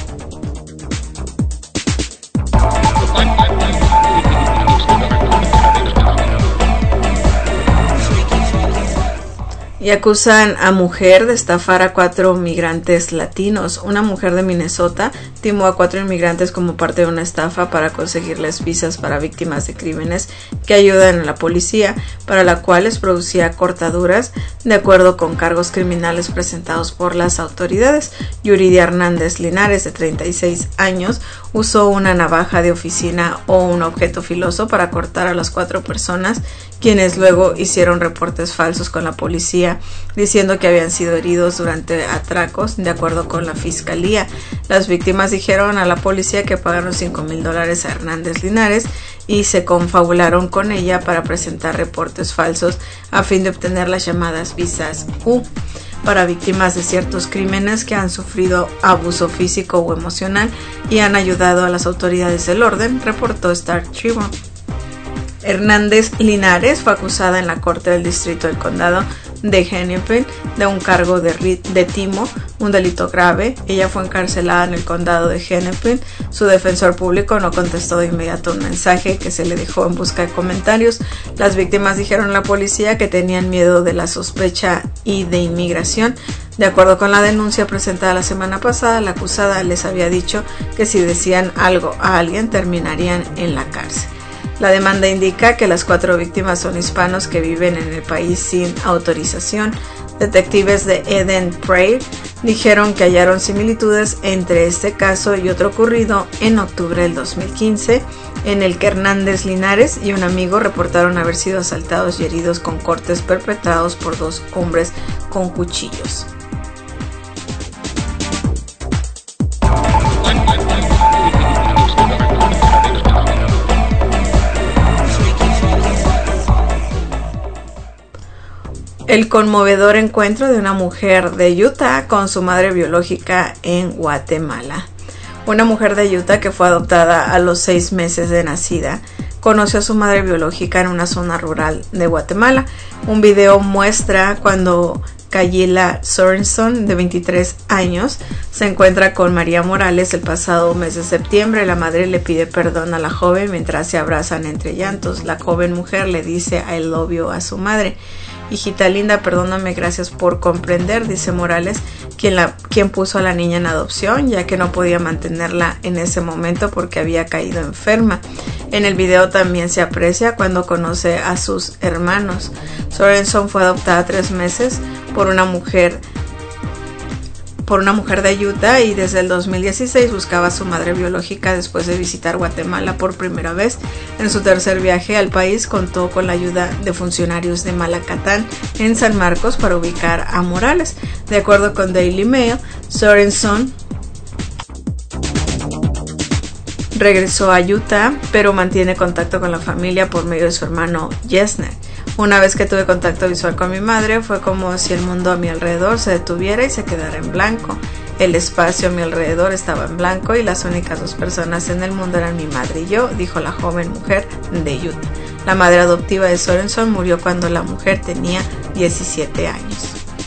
Y acusan a mujer de estafar a 4 migrantes latinos. Una mujer de Minnesota timó a 4 inmigrantes como parte de una estafa para conseguirles visas para víctimas de crímenes que ayudan a la policía, para la cual les producía cortaduras de acuerdo con cargos criminales presentados por las autoridades. Yuridia Hernández Linares, de 36 años, usó una navaja de oficina o un objeto filoso para cortar a las 4 personas, quienes luego hicieron reportes falsos con la policía diciendo que habían sido heridos durante atracos. De acuerdo con la fiscalía, las víctimas dijeron a la policía que pagaron $5,000 a Hernández Linares y se confabularon con ella para presentar reportes falsos a fin de obtener las llamadas visas U para víctimas de ciertos crímenes que han sufrido abuso físico o emocional y han ayudado a las autoridades del orden, reportó Star Tribune. Hernández Linares fue acusada en la Corte del Distrito del Condado de Hennepin de un cargo de timo, un delito grave. Ella fue encarcelada en el condado de Hennepin. Su defensor público no contestó de inmediato un mensaje que se le dejó en busca de comentarios. Las víctimas dijeron a la policía que tenían miedo de la sospecha y de inmigración. De acuerdo con la denuncia presentada la semana pasada, la acusada les había dicho que si decían algo a alguien terminarían en la cárcel. La demanda indica que las 4 víctimas son hispanos que viven en el país sin autorización. Detectives de Eden Prairie dijeron que hallaron similitudes entre este caso y otro ocurrido en octubre del 2015, en el que Hernández Linares y un amigo reportaron haber sido asaltados y heridos con cortes perpetrados por 2 hombres con cuchillos. El conmovedor encuentro de una mujer de Utah con su madre biológica en Guatemala. Una mujer de Utah que fue adoptada a los 6 meses de nacida conoció a su madre biológica en una zona rural de Guatemala. Un video muestra cuando Kayla Sorenson, de 23 años, se encuentra con María Morales el pasado mes de septiembre. La madre le pide perdón a la joven mientras se abrazan entre llantos. La joven mujer le dice I love you a su madre. Hijita linda, perdóname, gracias por comprender, dice Morales, quien puso a la niña en adopción, ya que no podía mantenerla en ese momento porque había caído enferma. En el video también se aprecia cuando conoce a sus hermanos. Sorenson fue adoptada 3 meses por una mujer de Utah y desde el 2016 buscaba a su madre biológica después de visitar Guatemala por primera vez. En su tercer viaje al país contó con la ayuda de funcionarios de Malacatán en San Marcos para ubicar a Morales. De acuerdo con Daily Mail, Sorenson regresó a Utah, pero mantiene contacto con la familia por medio de su hermano Yesner. Una vez que tuve contacto visual con mi madre, fue como si el mundo a mi alrededor se detuviera y se quedara en blanco. El espacio a mi alrededor estaba en blanco y las únicas dos personas en el mundo eran mi madre y yo, dijo la joven mujer de Utah. La madre adoptiva de Sorenson murió cuando la mujer tenía 17 años.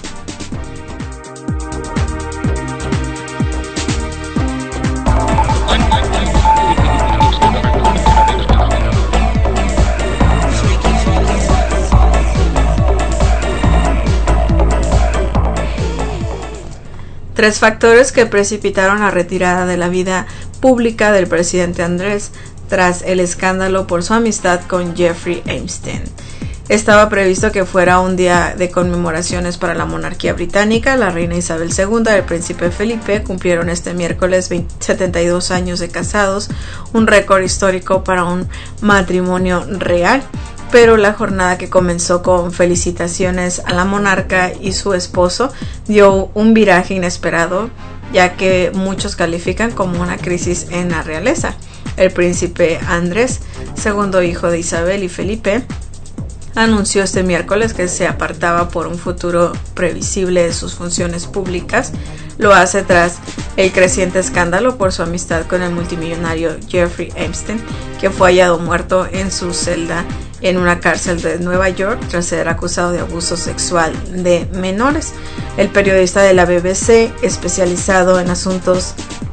Tres factores que precipitaron la retirada de la vida pública del presidente Andrés tras el escándalo por su amistad con Jeffrey Epstein. Estaba previsto que fuera un día de conmemoraciones para la monarquía británica. La reina Isabel II y el príncipe Felipe cumplieron este miércoles 72 años de casados, un récord histórico para un matrimonio real. Pero la jornada, que comenzó con felicitaciones a la monarca y su esposo, dio un viraje inesperado, ya que muchos califican como una crisis en la realeza. El príncipe Andrés, segundo hijo de Isabel y Felipe, anunció este miércoles que se apartaba por un futuro previsible de sus funciones públicas. Lo hace tras el creciente escándalo por su amistad con el multimillonario Jeffrey Epstein, que fue hallado muerto en su celda en una cárcel de Nueva York tras ser acusado de abuso sexual de menores. El periodista de la BBC, especializado en asuntos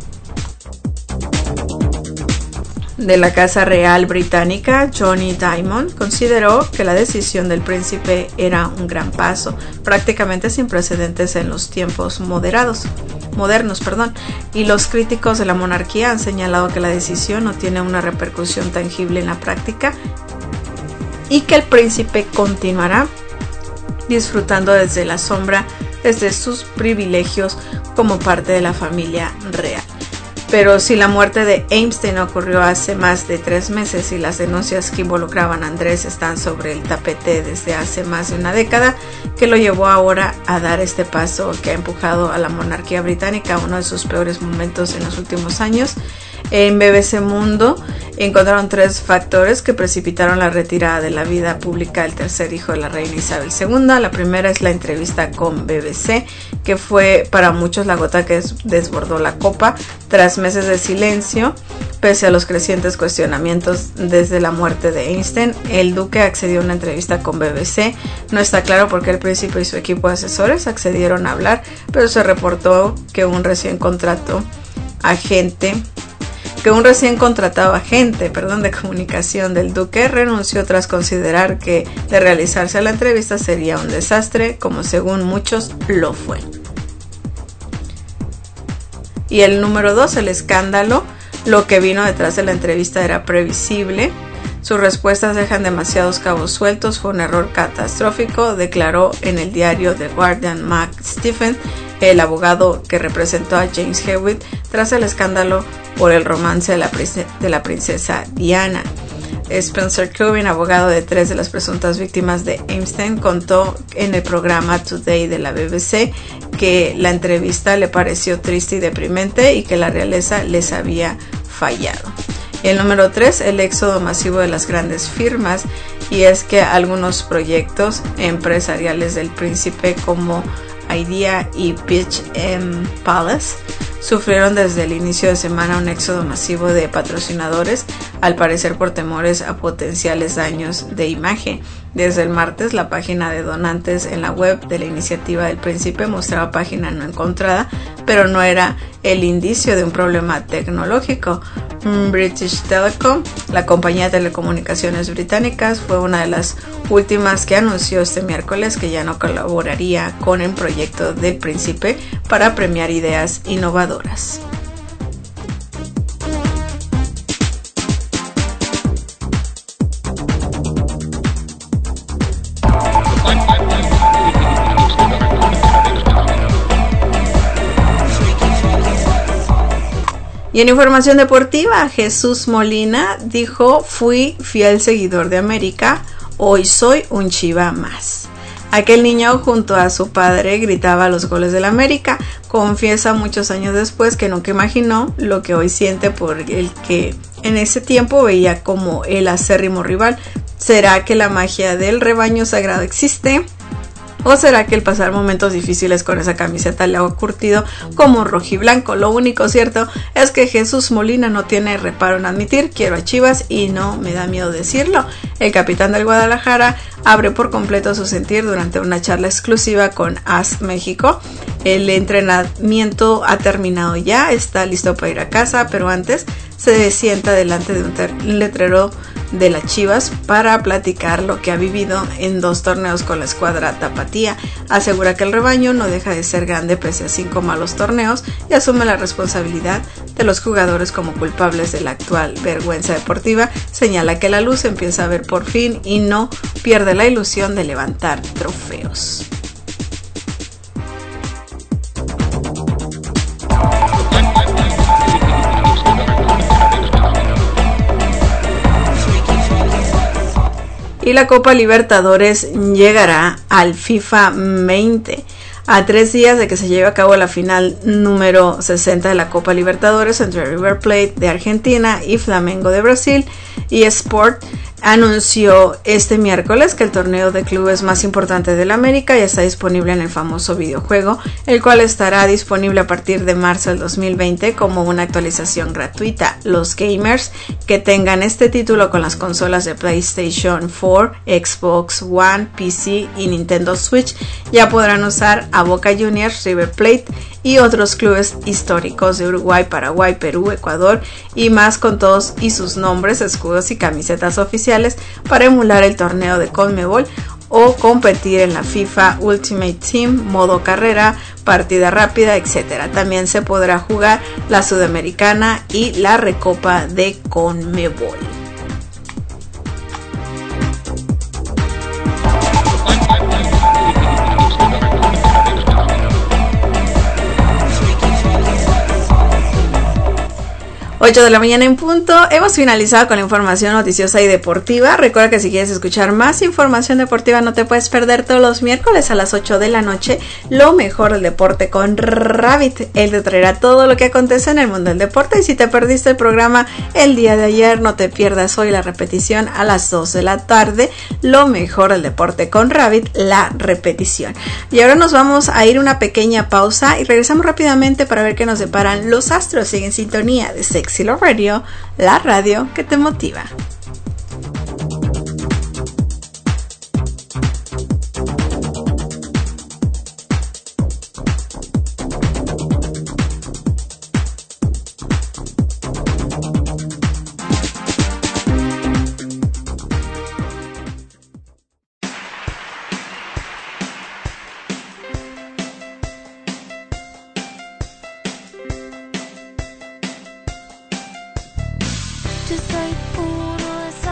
de la Casa Real Británica, Johnny Diamond, consideró que la decisión del príncipe era un gran paso, prácticamente sin precedentes en los tiempos modernos, y los críticos de la monarquía han señalado que la decisión no tiene una repercusión tangible en la práctica y que el príncipe continuará disfrutando desde la sombra desde sus privilegios como parte de la familia real. Pero si la muerte de Epstein ocurrió hace más de 3 meses y las denuncias que involucraban a Andrés están sobre el tapete desde hace más de una década, que lo llevó ahora a dar este paso que ha empujado a la monarquía británica a uno de sus peores momentos en los últimos años. En BBC Mundo encontraron 3 factores que precipitaron la retirada de la vida pública del tercer hijo de la reina Isabel II. La primera es la entrevista con BBC, que fue para muchos la gota que desbordó la copa. Tras meses de silencio, pese a los crecientes cuestionamientos desde la muerte de Epstein, el duque accedió a una entrevista con BBC. No está claro por qué el príncipe y su equipo de asesores accedieron a hablar, pero se reportó que un recién contratado agente de comunicación del duque renunció tras considerar que de realizarse la entrevista sería un desastre, como según muchos lo fue. Y el número 2, el escándalo. Lo que vino detrás de la entrevista era previsible. Sus respuestas dejan demasiados cabos sueltos. Fue un error catastrófico, declaró en el diario The Guardian Mark Stephen, el abogado que representó a James Hewitt tras el escándalo por el romance de la princesa Diana. Spencer Corbin, abogado de 3 de las presuntas víctimas de Epstein, contó en el programa Today de la BBC que la entrevista le pareció triste y deprimente y que la realeza les había fallado. El número 3, el éxodo masivo de las grandes firmas, y es que algunos proyectos empresariales del príncipe como Idea y Pitch Palace sufrieron desde el inicio de semana un éxodo masivo de patrocinadores, al parecer por temores a potenciales daños de imagen. Desde el martes, la página de donantes en la web de la iniciativa del príncipe mostraba página no encontrada, pero no era el indicio de un problema tecnológico. British Telecom, la compañía de telecomunicaciones británicas, fue una de las últimas que anunció este miércoles que ya no colaboraría con el proyecto del príncipe para premiar ideas innovadoras. Y en información deportiva, Jesús Molina dijo: fui fiel seguidor de América, hoy soy un Chiva más. Aquel niño junto a su padre gritaba los goles del América. Confiesa muchos años después que nunca imaginó lo que hoy siente por el que en ese tiempo veía como el acérrimo rival. ¿Será que la magia del rebaño sagrado existe? ¿O será que el pasar momentos difíciles con esa camiseta le ha curtido como rojiblanco? Lo único cierto es que Jesús Molina no tiene reparo en admitir: quiero a Chivas y no me da miedo decirlo. El capitán del Guadalajara abre por completo su sentir durante una charla exclusiva con AS México. El entrenamiento ha terminado ya, está listo para ir a casa, pero antes se sienta delante de un letrero de las Chivas para platicar lo que ha vivido en 2 torneos con la escuadra tapatía. Asegura que el rebaño no deja de ser grande pese a 5 malos torneos y asume la responsabilidad de los jugadores como culpables de la actual vergüenza deportiva. Señala que la luz empieza a ver por fin y no pierde la ilusión de levantar trofeos. Y la Copa Libertadores llegará al FIFA 20. A 3 días de que se lleve a cabo la final número 60 de la Copa Libertadores entre River Plate de Argentina y Flamengo de Brasil, eSport anunció este miércoles que el torneo de clubes más importante de la América ya está disponible en el famoso videojuego, el cual estará disponible a partir de marzo del 2020 como una actualización gratuita. Los gamers que tengan este título con las consolas de PlayStation 4, Xbox One, PC y Nintendo Switch ya podrán usar a Boca Juniors, River Plate y otros clubes históricos de Uruguay, Paraguay, Perú, Ecuador y más, con todos y sus nombres, escudos y camisetas oficiales para emular el torneo de CONMEBOL o competir en la FIFA Ultimate Team, modo carrera, partida rápida, etc. También se podrá jugar la Sudamericana y la Recopa de CONMEBOL. Ocho de la mañana en punto. Hemos finalizado con la información noticiosa y deportiva. Recuerda que si quieres escuchar más información deportiva no te puedes perder todos los miércoles a las 8 de la noche lo mejor del deporte con Rabbit. Él te traerá todo lo que acontece en el mundo del deporte, y si te perdiste el programa el día de ayer, no te pierdas hoy la repetición a las 2 de la tarde, lo mejor del deporte con Rabbit, la repetición. Y ahora nos vamos a ir una pequeña pausa y regresamos rápidamente para ver qué nos deparan los astros. Sigue en sintonía de Sexy Love Radio, la radio que te motiva. Yo soy uno de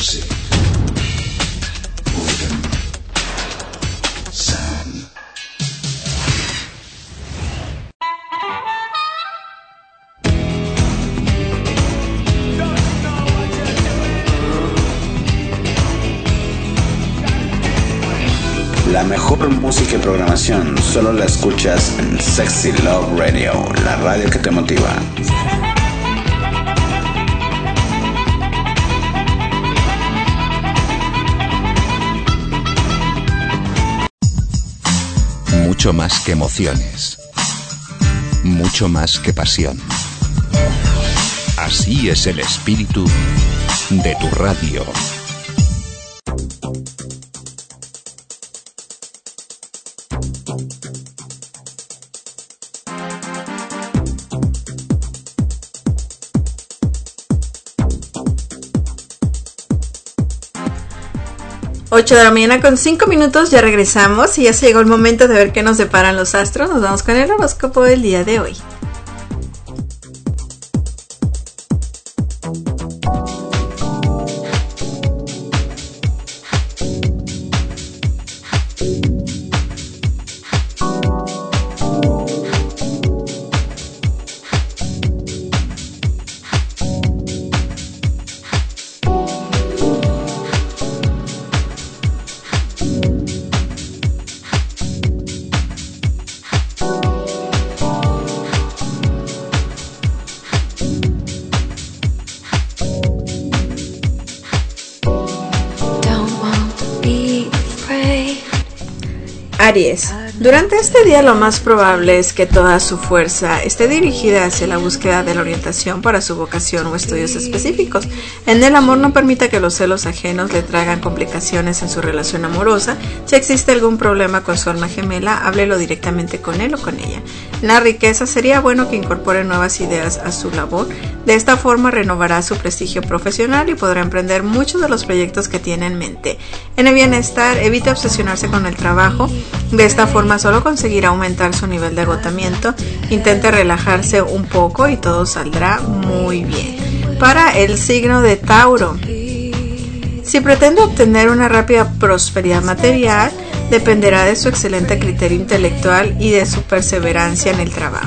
Music. Rhythm. Sound. La mejor música y programación solo la escuchas en Sexy Love Radio, la radio que te motiva. Mucho más que emociones. Mucho más que pasión. Así es el espíritu de tu radio. Ocho de la mañana con 5 minutos, ya regresamos y ya se llegó el momento de ver qué nos deparan los astros. Nos vamos con el horóscopo del día de hoy. Aries, durante este día lo más probable es que toda su fuerza esté dirigida hacia la búsqueda de la orientación para su vocación o estudios específicos. En el amor, no permita que los celos ajenos le traigan complicaciones en su relación amorosa. Si existe algún problema con su alma gemela, háblelo directamente con él o con ella. En la riqueza, sería bueno que incorpore nuevas ideas a su labor. De esta forma renovará su prestigio profesional y podrá emprender muchos de los proyectos que tiene en mente. En el bienestar, evite obsesionarse con el trabajo. De esta forma solo conseguirá aumentar su nivel de agotamiento. Intente relajarse un poco y todo saldrá muy bien. Para el signo de Tauro, si pretende obtener una rápida prosperidad material, dependerá de su excelente criterio intelectual y de su perseverancia en el trabajo.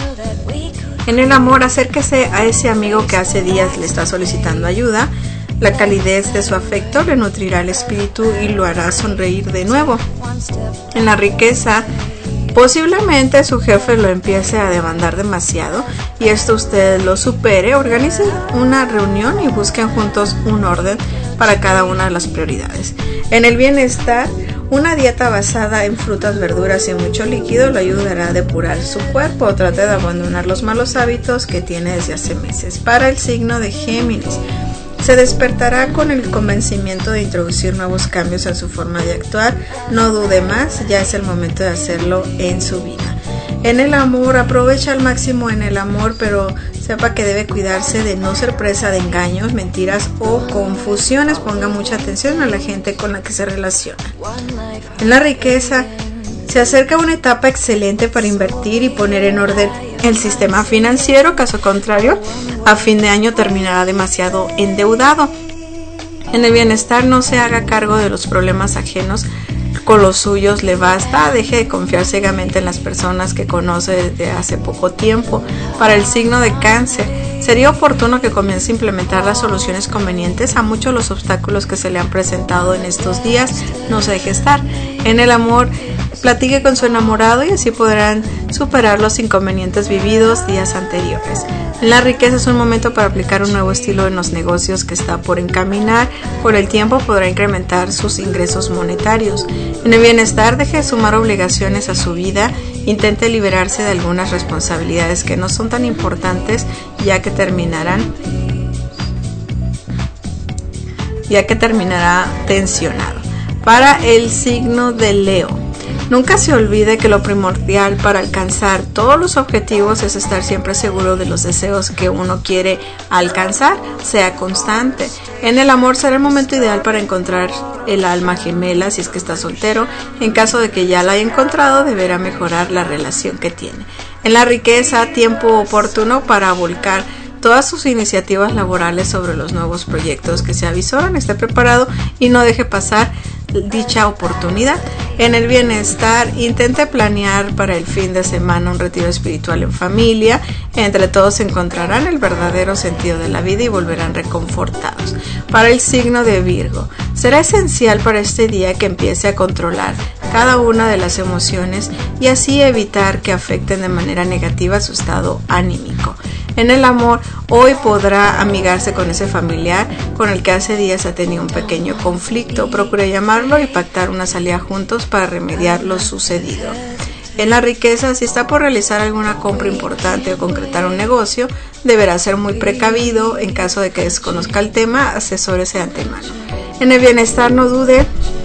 En el amor, acérquese a ese amigo que hace días le está solicitando ayuda. La calidez de su afecto le nutrirá el espíritu y lo hará sonreír de nuevo. En la riqueza, posiblemente su jefe lo empiece a demandar demasiado y esto usted lo supere. Organicen una reunión y busquen juntos un orden para cada una de las prioridades. En el bienestar, una dieta basada en frutas, verduras y mucho líquido lo ayudará a depurar su cuerpo. Trate de abandonar los malos hábitos que tiene desde hace meses. Para el signo de Géminis, se despertará con el convencimiento de introducir nuevos cambios en su forma de actuar. No dude más, ya es el momento de hacerlo en su vida. En el amor, aprovecha al máximo en el amor, pero sepa que debe cuidarse de no ser presa de engaños, mentiras o confusiones. Ponga mucha atención a la gente con la que se relaciona. En la riqueza, se acerca una etapa excelente para invertir y poner en orden el sistema financiero. Caso contrario, a fin de año terminará demasiado endeudado. En el bienestar, no se haga cargo de los problemas ajenos, con los suyos le basta. Deje de confiar ciegamente en las personas que conoce desde hace poco tiempo. Para el signo de Cáncer, sería oportuno que comience a implementar las soluciones convenientes a muchos de los obstáculos que se le han presentado en estos días. No se deje estar. En el amor, platique con su enamorado y así podrán superar los inconvenientes vividos días anteriores. En la riqueza, es un momento para aplicar un nuevo estilo en los negocios que está por encaminar. Con el tiempo podrá incrementar sus ingresos monetarios. En el bienestar, deje de sumar obligaciones a su vida. Intente liberarse de algunas responsabilidades que no son tan importantes, ya que terminará tensionado. Para el signo de Leo, nunca se olvide que lo primordial para alcanzar todos los objetivos es estar siempre seguro de los deseos que uno quiere alcanzar. Sea constante. En el amor, será el momento ideal para encontrar el alma gemela si es que está soltero. En caso de que ya la haya encontrado, deberá mejorar la relación que tiene. En la riqueza, tiempo oportuno para volcar todas sus iniciativas laborales sobre los nuevos proyectos que se avisoran, esté preparado y no deje pasar dicha oportunidad. En el bienestar, intente planear para el fin de semana un retiro espiritual en familia. Entre todos encontrarán el verdadero sentido de la vida y volverán reconfortados. Para el signo de Virgo, será esencial para este día que empiece a controlar cada una de las emociones y así evitar que afecten de manera negativa su estado anímico. En el amor, hoy podrá amigarse con ese familiar con el que hace días ha tenido un pequeño conflicto. Procure llamarlo y pactar una salida juntos para remediar lo sucedido. En la riqueza, si está por realizar alguna compra importante o concretar un negocio, deberá ser muy precavido. En caso de que desconozca el tema, asesórese de antemano. En el bienestar, no dude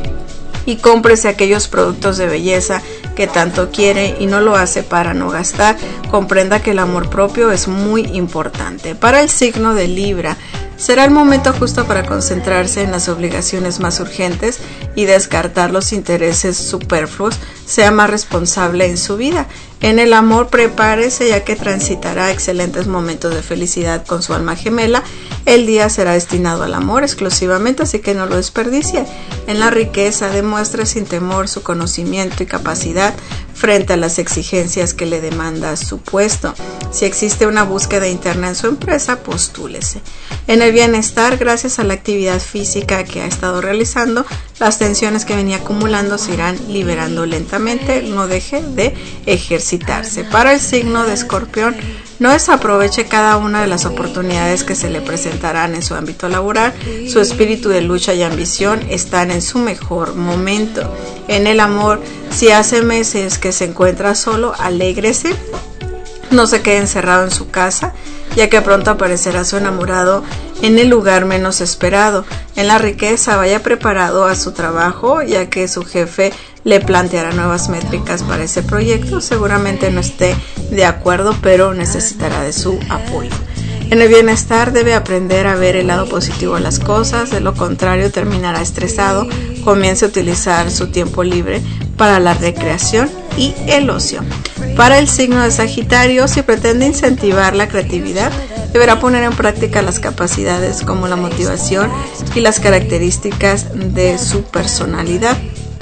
y cómprese aquellos productos de belleza que tanto quiere y no lo hace para no gastar. Comprenda que el amor propio es muy importante. Para el signo de Libra, será el momento justo para concentrarse en las obligaciones más urgentes y descartar los intereses superfluos. Sea más responsable en su vida. En el amor, prepárese ya que transitará excelentes momentos de felicidad con su alma gemela. El día será destinado al amor exclusivamente, así que no lo desperdicie. En la riqueza, demuestre sin temor su conocimiento y capacidad frente a las exigencias que le demanda su puesto. Si existe una búsqueda interna en su empresa, postúlese. En el bienestar, gracias a la actividad física que ha estado realizando, las tensiones que venía acumulando se irán liberando lentamente. No deje de ejercitarse. Para el signo de Escorpión, no desaproveche cada una de las oportunidades que se le presentarán en su ámbito laboral. Su espíritu de lucha y ambición están en su mejor momento. En el amor, si hace meses que se encuentra solo, alégrese. No se quede encerrado en su casa, ya que pronto aparecerá su enamorado en el lugar menos esperado. En la riqueza, vaya preparado a su trabajo, ya que su jefe le planteará nuevas métricas para ese proyecto. Seguramente no esté de acuerdo, pero necesitará de su apoyo. En el bienestar, debe aprender a ver el lado positivo de las cosas, de lo contrario terminará estresado. Comience a utilizar su tiempo libre para la recreación y el ocio. Para el signo de Sagitario, si pretende incentivar la creatividad, deberá poner en práctica las capacidades como la motivación y las características de su personalidad.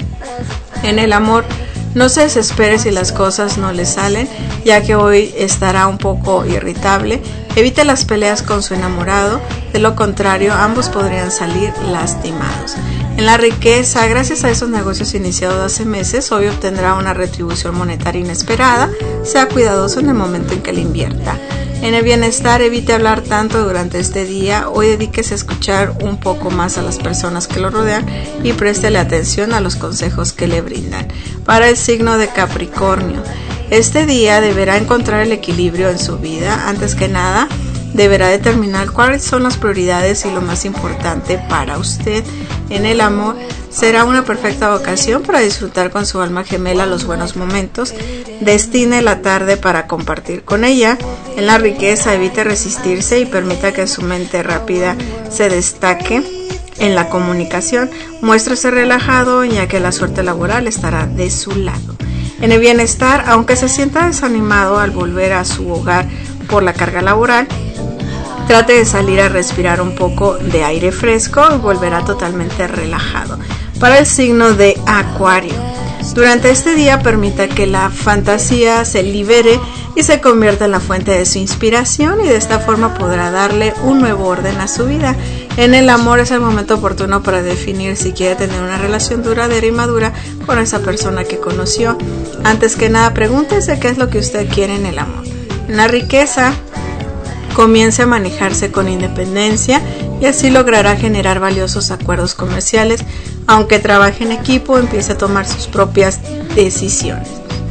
En el amor, no se desespere si las cosas no le salen, ya que hoy estará un poco irritable. Evite las peleas con su enamorado, de lo contrario ambos podrían salir lastimados. En la riqueza, gracias a esos negocios iniciados hace meses, hoy obtendrá una retribución monetaria inesperada. Sea cuidadoso en el momento en que le invierta. En el bienestar, evite hablar tanto durante este día. Hoy dedíquese a escuchar un poco más a las personas que lo rodean y préstele atención a los consejos que le brindan. Para el signo de Capricornio, este día deberá encontrar el equilibrio en su vida. Antes que nada, deberá determinar cuáles son las prioridades y lo más importante para usted. En el amor, será una perfecta ocasión para disfrutar con su alma gemela los buenos momentos. Destine la tarde para compartir con ella. En la riqueza, evite resistirse y permita que su mente rápida se destaque en la comunicación. Muéstrese relajado, ya que la suerte laboral estará de su lado. En el bienestar, aunque se sienta desanimado al volver a su hogar por la carga laboral, trate de salir a respirar un poco de aire fresco y volverá totalmente relajado. Para el signo de Acuario, durante este día permita que la fantasía se libere y se convierta en la fuente de su inspiración, y de esta forma podrá darle un nuevo orden a su vida. En el amor, es el momento oportuno para definir si quiere tener una relación duradera y madura con esa persona que conoció. Antes que nada, pregúntese qué es lo que usted quiere en el amor. En la riqueza, comience a manejarse con independencia y así logrará generar valiosos acuerdos comerciales. Aunque trabaje en equipo, empiece a tomar sus propias decisiones.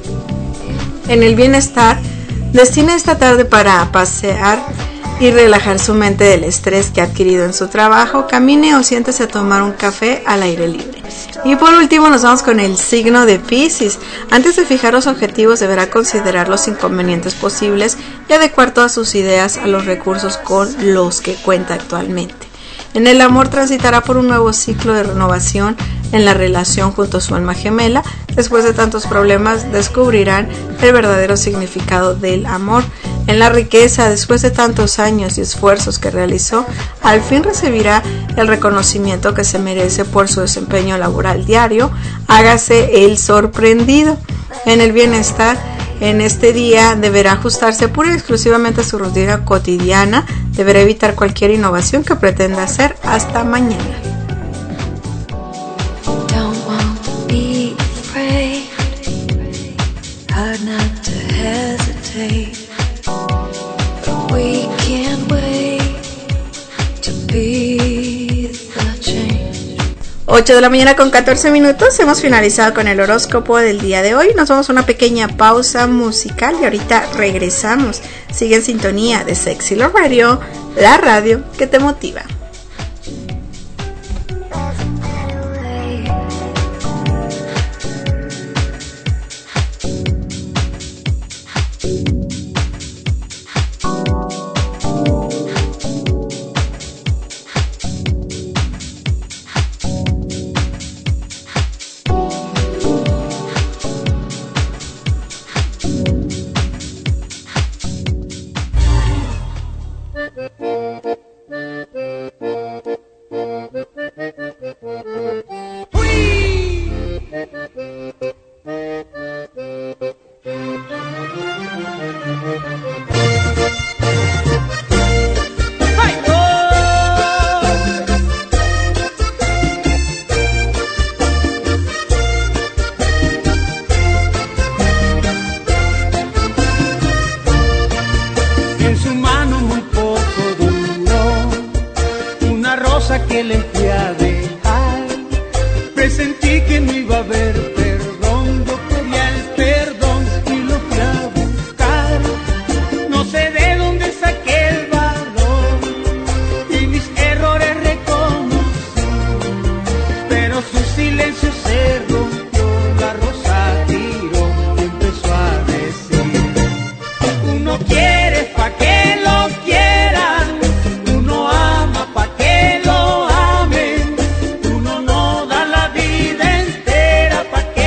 En el bienestar, destine esta tarde para pasear y relajar su mente del estrés que ha adquirido en su trabajo. Camine o siéntese a tomar un café al aire libre. Y por último, nos vamos con el signo de Piscis. Antes de fijar los objetivos, deberá considerar los inconvenientes posibles y adecuar todas sus ideas a los recursos con los que cuenta actualmente. En el amor, transitará por un nuevo ciclo de renovación en la relación junto a su alma gemela. Después de tantos problemas, descubrirán el verdadero significado del amor. en la riqueza, después de tantos años y esfuerzos que realizó, al fin recibirá el reconocimiento que se merece por su desempeño laboral diario. Hágase el sorprendido. En el bienestar, en este día deberá ajustarse pura y exclusivamente a su rutina cotidiana, deberá evitar cualquier innovación que pretenda hacer. Hasta mañana. Not to hesitate, but we can't wait to be the change. 8 de la mañana con 14 minutos, hemos finalizado con el horóscopo del día de hoy. Nos vamos a una pequeña pausa musical y ahorita regresamos. Sigue en sintonía de Sexy Love Radio, la radio que te motiva. Que le fui a dejar, presentí que no iba a haber perdón, yo quería el perdón y lo fui a buscar, no sé de dónde saqué el valor y mis errores reconocí, pero su silencio se rompió, la rosa tiró y empezó a decir, uno quiere pa' que lo quieran, uno ama pa' que lo amen, uno no da la vida entera pa' que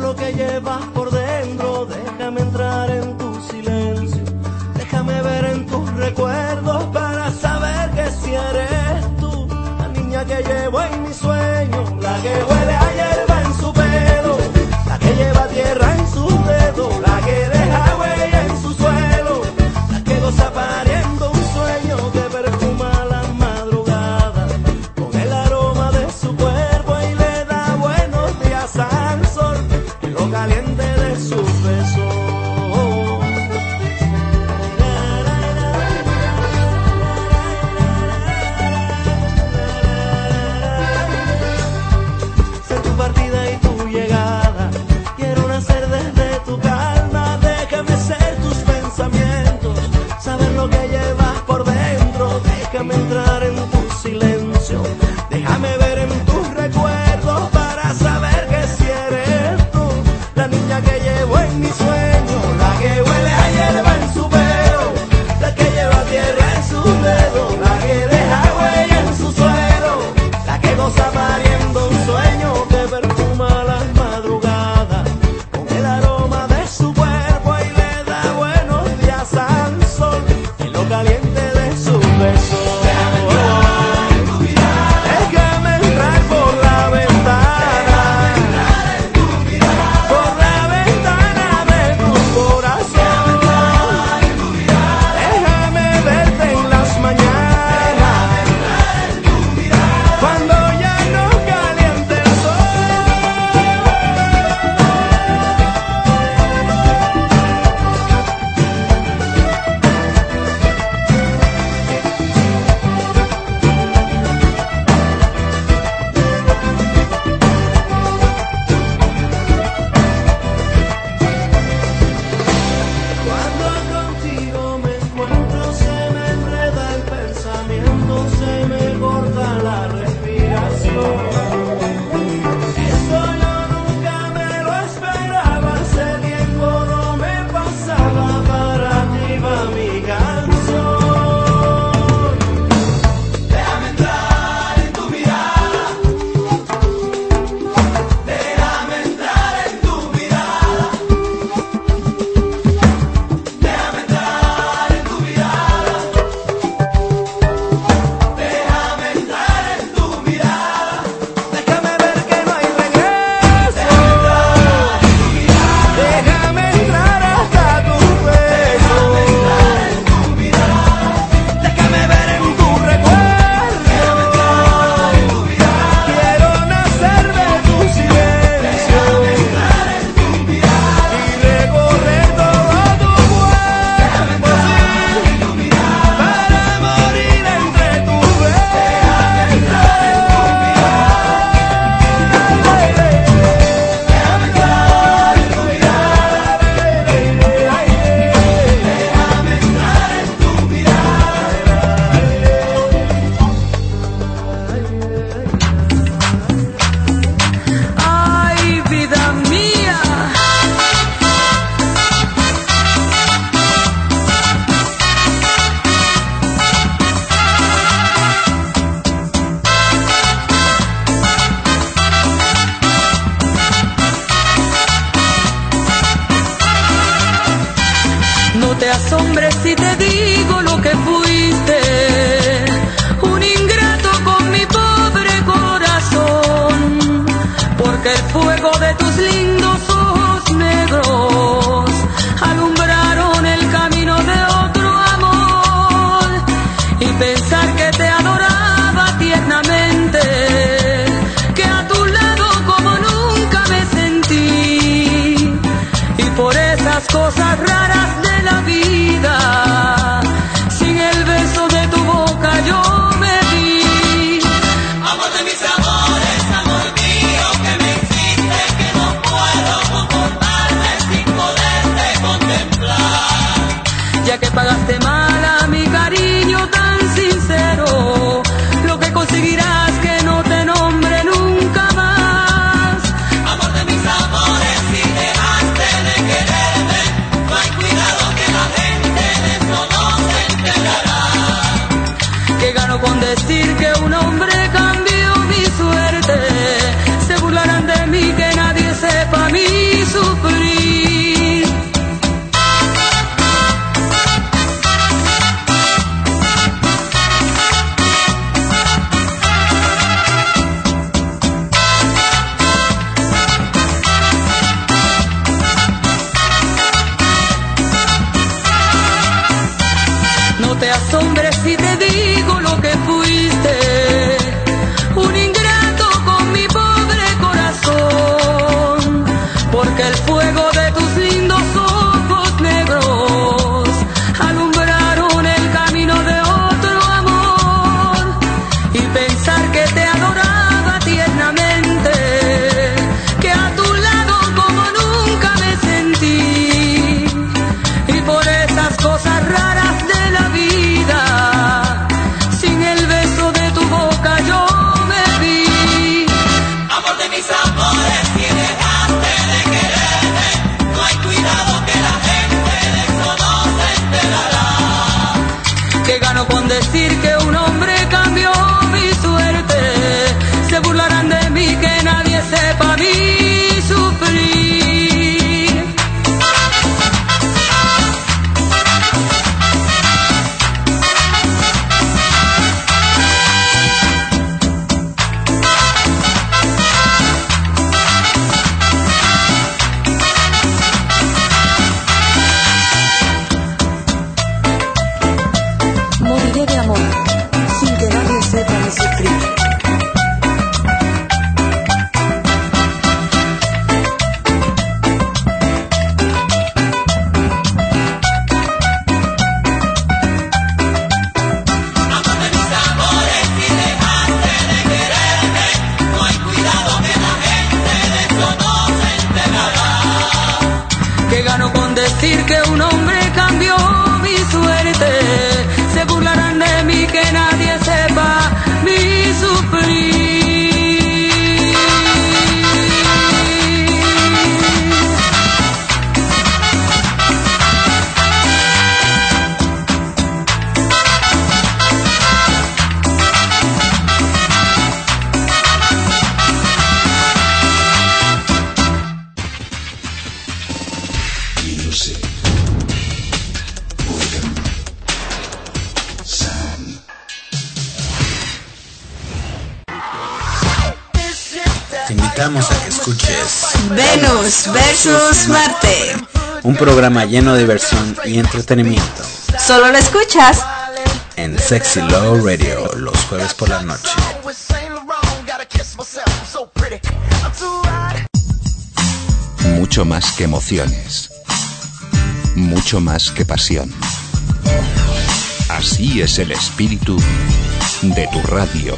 lo que llevas por dentro. Déjame entrar en tu silencio, déjame ver en tus recuerdos para saber que si eres tú, la niña que llevo en mi sueño, la que huele a hierba en su pelo, la que lleva tierra en sus dedos, la que deja huella en su suelo, la que goza pariendo un sueño que perfuma la madrugada con el aroma de su cuerpo y le da buenos días al sol en lo caliente de sus besos. Déjame entrar en tu silencio, déjame ver en tus recuerdos para saber que si eres tú, la niña que llevo en mi sueño, la que huele a hierba en su pelo, la que lleva tierra en sus dedos, la que deja huella en su suelo, la que goza pariendo un sueño que perfuma las madrugadas con el aroma de su cuerpo y le da buenos días al sol en lo caliente de sus besos. Cosas raras de la vida, sin el beso de tu boca yo me vi. Amor de mis amores, amor mío, que me hiciste que no puedo comportarme sin poderte contemplar. Ya que pagaste mal a mi cariño tan sincero, lo que conseguirás que no te nombre nunca más. Amor de mis amores, si dejaste de quererme, no hay cuidado. fuego de tus lindos ojos negros alumbraron el camino de otro amor, y pensar que te adoraba tiernamente, que a tu lado como nunca me sentí, y por esas cosas raras de la vida, sin el beso de tu boca yo me vi. Amor de mis amores, si dejaste de quererme, no hay cuidado que la gente de eso no se enterará. Que gano con decir que un hombre cambió mi suerte, se burlarán de mí, que nadie sepa mi sufrir. Moriré de amor, sin que nadie sepa mi sufrir. Amor de mis amores, si dejaste de quererme, no hay cuidado que la gente de eso no se enterará. Que gano con decir que un hombre cambió mi suerte, se burlarán de mí, que nadie sepa mi sufrir. Music. Rhythm. Sound. Te invitamos a que escuches Venus versus Marte. un programa lleno de diversión y entretenimiento Solo lo escuchas en Sexy Love Radio los jueves por la noche. Mucho más que emociones. Mucho más que pasión. Así es el espíritu de tu radio.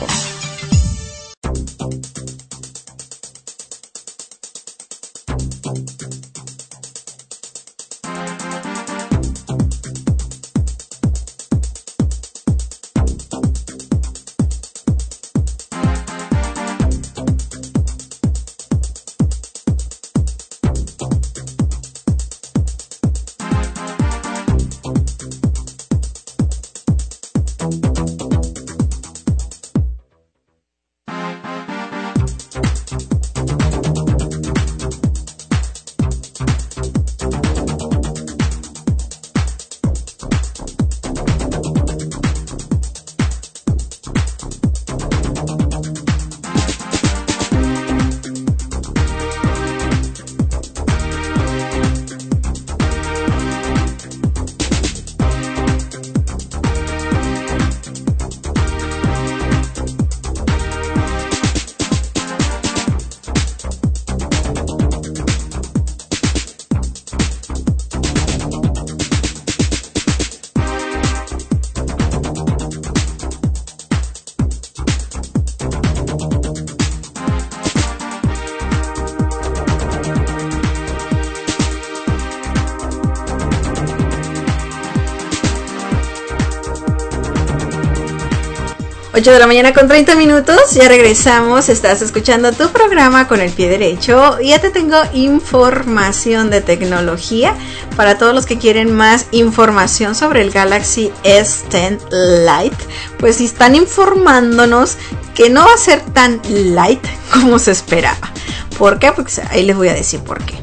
Ocho de la mañana con 30 minutos, ya regresamos, estás escuchando tu programa con el pie derecho y ya te tengo información de tecnología para todos los que quieren más información sobre el Galaxy S10 Lite. Pues están informándonos que no va a ser tan light como se esperaba. ¿Por qué? Porque ahí les voy a decir por qué.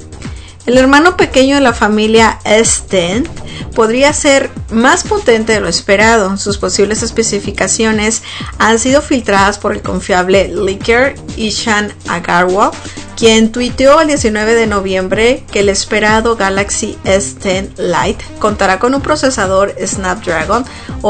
El hermano pequeño de la familia S10 podría ser más potente de lo esperado. Sus posibles especificaciones han sido filtradas por el confiable leaker Ishan Agarwal, quien tuiteó el 19 de noviembre que el esperado Galaxy S10 Lite contará con un procesador Snapdragon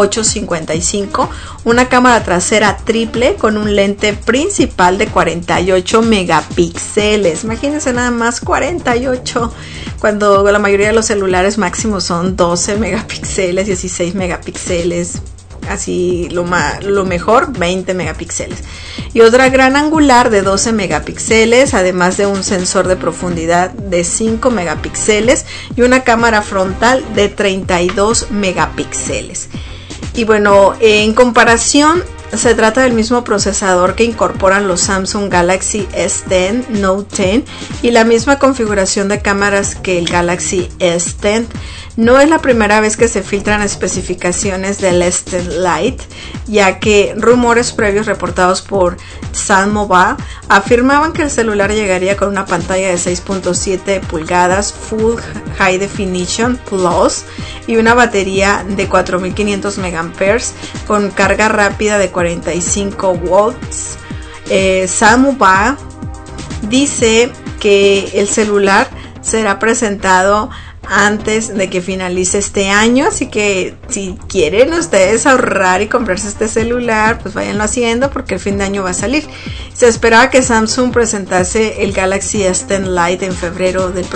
855, una cámara trasera triple con un lente principal de 48 megapíxeles. Imagínense nada más 48, cuando la mayoría de los celulares máximos son 12 megapíxeles, 16 megapíxeles. Así lo mejor 20 megapíxeles y otra gran angular de 12 megapíxeles, además de un sensor de profundidad de 5 megapíxeles y una cámara frontal de 32 megapíxeles. Y bueno, en comparación, se trata del mismo procesador que incorporan los Samsung Galaxy S10, Note 10 y la misma configuración de cámaras que el Galaxy S10. No es la primera vez que se filtran especificaciones del S10 Lite, ya que rumores previos reportados por Sun Mobile afirmaban que el celular llegaría con una pantalla de 6.7 pulgadas Full High Definition Plus y una batería de 4500 mAh con carga rápida de 45 watts. Sun Mobile dice que el celular será presentado antes de que finalice este año, así que si quieren ustedes ahorrar y comprarse este celular, pues váyanlo haciendo porque el fin de año va a salir. Se esperaba que Samsung presentase el Galaxy S10 Lite en febrero de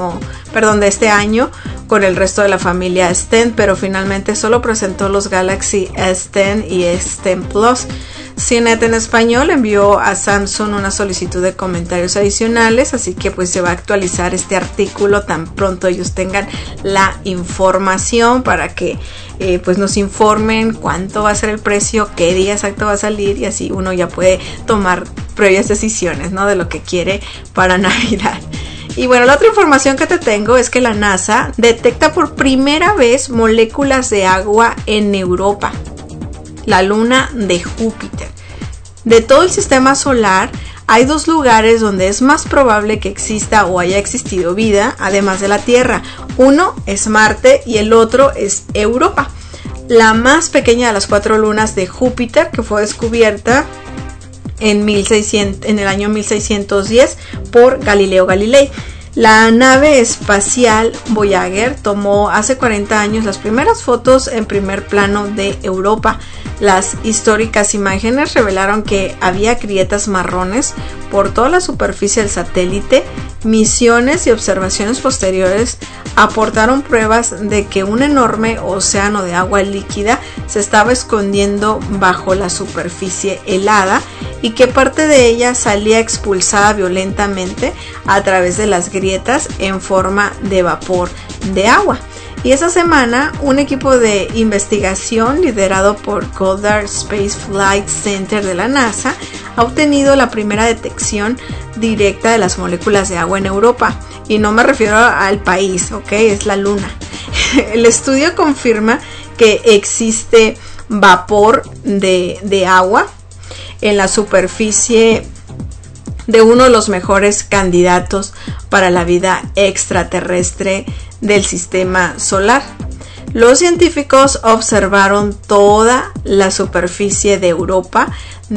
este año con el resto de la familia S10, pero finalmente solo presentó los Galaxy S10 y S10 Plus. CNET en español envió a Samsung una solicitud de comentarios adicionales, así que pues se va a actualizar este artículo tan pronto ellos tengan la información para que pues nos informen cuánto va a ser el precio, qué día exacto va a salir y así uno ya puede tomar previas decisiones, ¿no?, de lo que quiere para Navidad. Y bueno, la otra información que te tengo es que la NASA detecta por primera vez moléculas de agua en Europa, la luna de Júpiter. De todo el sistema solar, hay dos lugares donde es más probable que exista o haya existido vida, además de la Tierra. Uno es Marte y el otro es Europa. La más pequeña de las 4 lunas de Júpiter, que fue descubierta en el año 1610 por Galileo Galilei. La nave espacial Voyager tomó hace 40 años las primeras fotos en primer plano de Europa. Las históricas imágenes revelaron que había grietas marrones por toda la superficie del satélite. Misiones y observaciones posteriores aportaron pruebas de que un enorme océano de agua líquida se estaba escondiendo bajo la superficie helada y que parte de ella salía expulsada violentamente a través de las grietas en forma de vapor de agua. Y esa semana, un equipo de investigación liderado por Goddard Space Flight Center de la NASA ha obtenido la primera detección directa de las moléculas de agua en Europa. Y no me refiero al país, ¿ok? Es la Luna. El estudio confirma que existe vapor de agua en la superficie de uno de los mejores candidatos para la vida extraterrestre del sistema solar. Los científicos observaron toda la superficie de Europa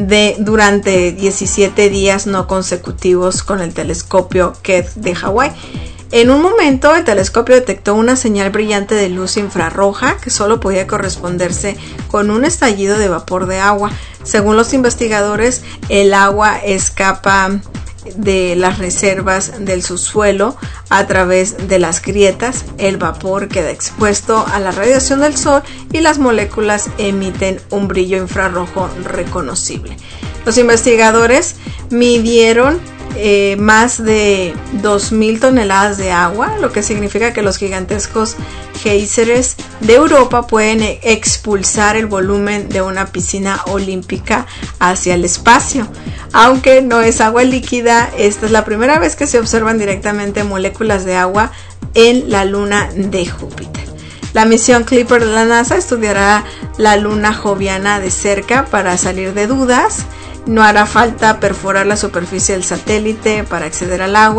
durante 17 días no consecutivos con el telescopio Keck de Hawái. En un momento, el telescopio detectó una señal brillante de luz infrarroja que solo podía corresponderse con un estallido de vapor de agua. Según los investigadores, el agua escapa de las reservas del subsuelo a través de las grietas, el vapor queda expuesto a la radiación del sol y las moléculas emiten un brillo infrarrojo reconocible. Los investigadores midieron más de 2.000 toneladas de agua, lo que significa que los gigantescos géiseres de Europa pueden expulsar el volumen de una piscina olímpica hacia el espacio. Aunque no es agua líquida, esta es la primera vez que se observan directamente moléculas de agua en la luna de Júpiter. La misión Clipper de la NASA estudiará la luna joviana de cerca para salir de dudas. No hará falta perforar la superficie del satélite para acceder al agua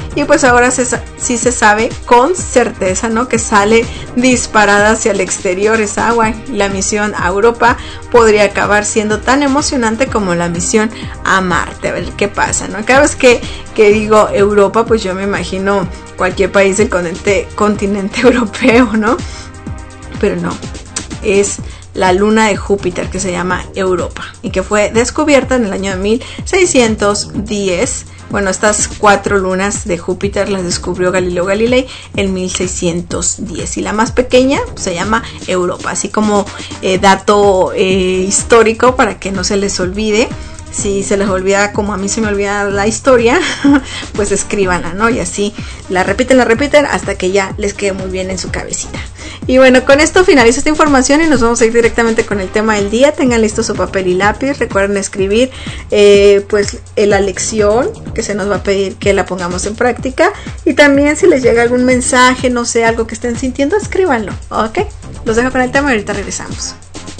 y pues ahora sí se sabe con certeza, ¿no?, que sale disparada hacia el exterior esa agua. La misión a Europa podría acabar siendo tan emocionante como la misión a Marte. A ver qué pasa, ¿no? Cada vez que digo Europa, pues yo me imagino cualquier país del continente europeo, ¿no? Pero no, es la luna de Júpiter que se llama Europa y que fue descubierta en el año 1610. Bueno, estas 4 lunas de Júpiter las descubrió Galileo Galilei en 1610 y la más pequeña se llama Europa, así como dato histórico para que no se les olvide. Si se les olvida como a mí se me olvida la historia, pues escríbanla, ¿no? Y así la repiten hasta que ya les quede muy bien en su cabecita. Y bueno, con esto finalizo esta información y nos vamos a ir directamente con el tema del día. Tengan listo su papel y lápiz. Recuerden escribir pues la lección que se nos va a pedir que la pongamos en práctica. Y también si les llega algún mensaje, no sé, algo que estén sintiendo, escríbanlo, ¿ok? Los dejo con el tema y ahorita regresamos.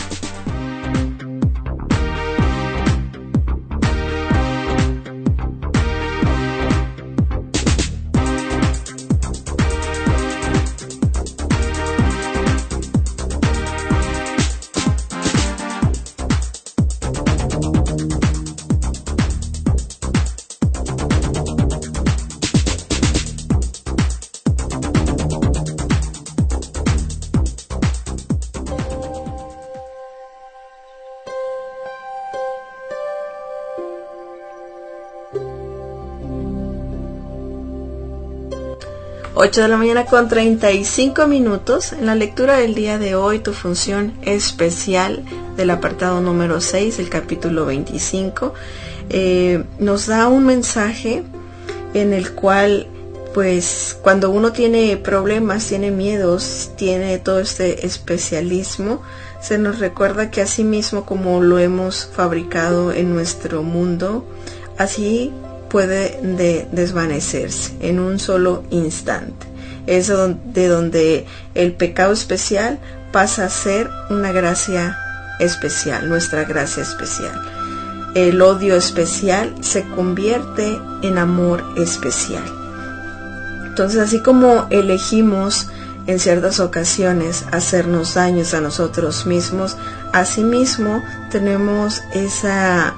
8 de la mañana con 35 minutos. En la lectura del día de hoy, tu función especial del apartado número 6, el capítulo 25, nos da un mensaje en el cual, pues, cuando uno tiene problemas, tiene miedos, tiene todo este especialismo, se nos recuerda que así mismo como lo hemos fabricado en nuestro mundo, así puede desvanecerse en un solo instante. Es de donde el pecado especial pasa a ser una gracia especial, nuestra gracia especial. El odio especial se convierte en amor especial. Entonces, así como elegimos en ciertas ocasiones hacernos daños a nosotros mismos, asimismo tenemos esa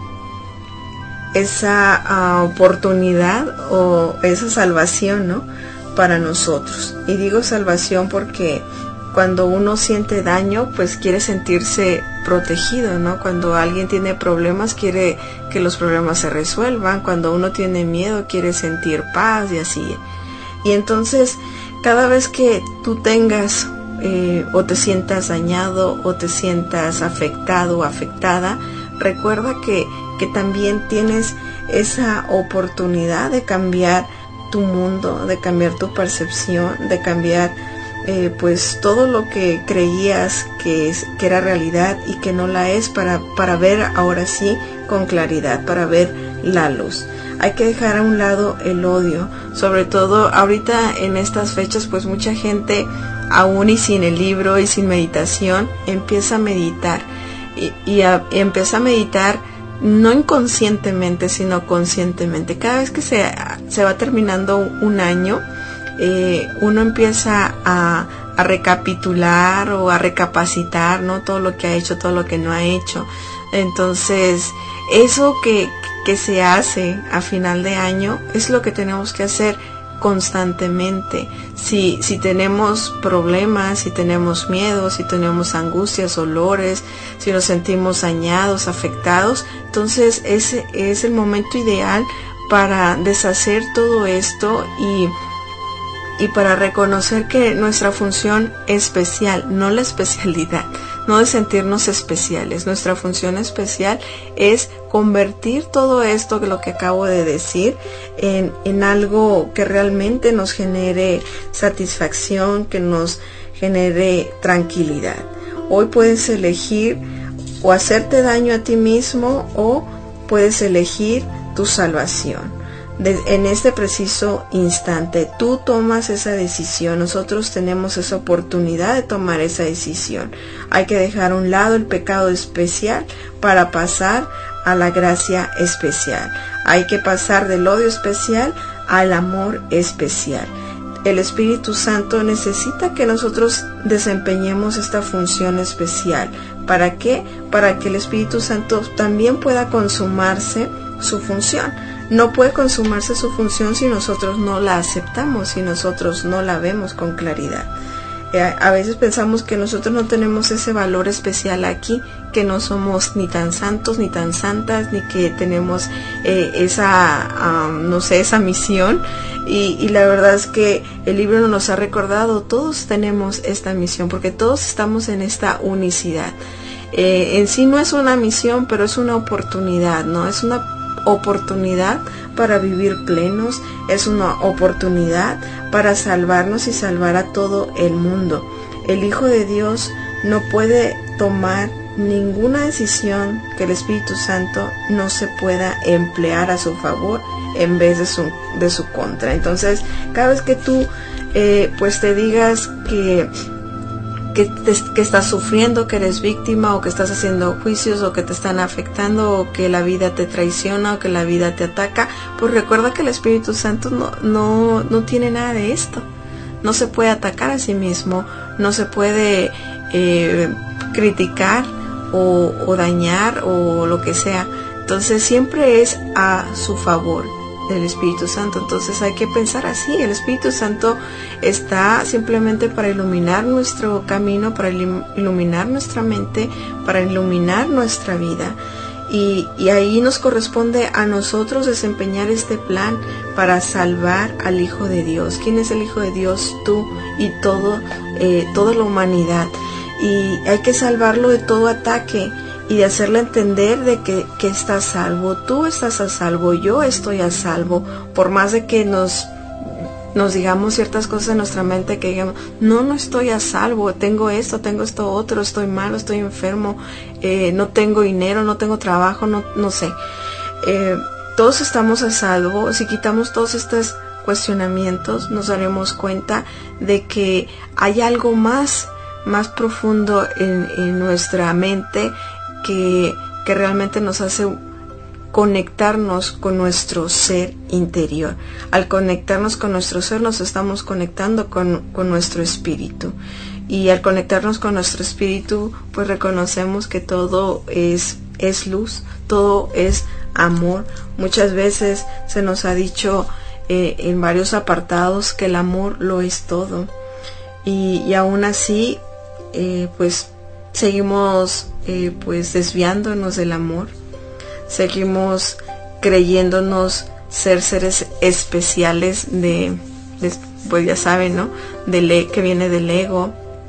oportunidad o esa salvación, ¿no?, para nosotros. Y digo salvación porque cuando uno siente daño, pues quiere sentirse protegido, ¿no? Cuando alguien tiene problemas, quiere que los problemas se resuelvan. Cuando uno tiene miedo, quiere sentir paz y así. Y entonces, cada vez que tú tengas o te sientas dañado o te sientas afectado o afectada, recuerda que también tienes esa oportunidad de cambiar tu mundo, de cambiar tu percepción, de cambiar pues todo lo que creías que era realidad y que no la es, para ver ahora sí con claridad, para ver la luz. Hay que dejar a un lado el odio, sobre todo ahorita en estas fechas, pues mucha gente, aún y sin el libro y sin meditación, empieza a meditar y empieza a meditar no inconscientemente, sino conscientemente. Cada vez que se va terminando un año, uno empieza a recapitular o a recapacitar, ¿no?, todo lo que ha hecho, todo lo que no ha hecho. Entonces, eso que se hace a final de año es lo que tenemos que hacer constantemente. Si tenemos problemas, si tenemos miedos, si tenemos angustias, dolores, si nos sentimos dañados, afectados, entonces ese es el momento ideal para deshacer todo esto y para reconocer que nuestra función especial, no la especialidad, no de sentirnos especiales, nuestra función especial es convertir todo esto, lo que acabo de decir, en algo que realmente nos genere satisfacción, que nos genere tranquilidad. Hoy puedes elegir o hacerte daño a ti mismo o puedes elegir tu salvación. En este preciso instante tú tomas esa decisión. Nosotros tenemos esa oportunidad de tomar esa decisión. Hay que dejar a un lado el pecado especial para pasar a la gracia especial. Hay que pasar del odio especial al amor especial. El Espíritu Santo necesita que nosotros desempeñemos esta función especial. ¿Para qué? Para que el Espíritu Santo también pueda consumarse su función. No puede consumarse su función si nosotros no la aceptamos, si nosotros no la vemos con claridad. A veces pensamos que nosotros no tenemos ese valor especial aquí, que no somos ni tan santos ni tan santas, ni que tenemos esa misión. Y la verdad es que el libro nos ha recordado, todos tenemos esta misión, porque todos estamos en esta unicidad. En sí no es una misión, pero es una oportunidad, ¿no? Es una oportunidad para vivir plenos, es una oportunidad para salvarnos y salvar a todo el mundo. El Hijo de Dios no puede tomar ninguna decisión que el Espíritu Santo no se pueda emplear a su favor en vez de su contra. Entonces, cada vez que tú pues te digas que estás sufriendo, que eres víctima, o que estás haciendo juicios, o que te están afectando, o que la vida te traiciona, o que la vida te ataca, pues recuerda que el Espíritu Santo no tiene nada de esto. No se puede atacar a sí mismo, no se puede criticar o dañar o lo que sea. Entonces siempre es a su favor del Espíritu Santo. Entonces hay que pensar así: el Espíritu Santo está simplemente para iluminar nuestro camino, para iluminar nuestra mente, para iluminar nuestra vida, y ahí nos corresponde a nosotros desempeñar este plan para salvar al Hijo de Dios. ¿Quién es el Hijo de Dios? Tú y toda la humanidad, y hay que salvarlo de todo ataque y de hacerle entender de que está a salvo. Tú estás a salvo, yo estoy a salvo. Por más de que nos digamos ciertas cosas en nuestra mente, que digamos, no estoy a salvo, tengo esto otro, estoy malo, estoy enfermo, no tengo dinero, no tengo trabajo, no sé. Todos estamos a salvo. Si quitamos todos estos cuestionamientos, nos daremos cuenta de que hay algo más profundo en nuestra mente que realmente nos hace conectarnos con nuestro ser interior. Al conectarnos con nuestro ser, nos estamos conectando con nuestro espíritu, y al conectarnos con nuestro espíritu, pues reconocemos que todo es luz, todo es amor. Muchas veces se nos ha dicho en varios apartados que el amor lo es todo, y aún así pues seguimos pues desviándonos del amor, seguimos creyéndonos ser seres especiales pues ya saben, ¿no? Que viene del ego.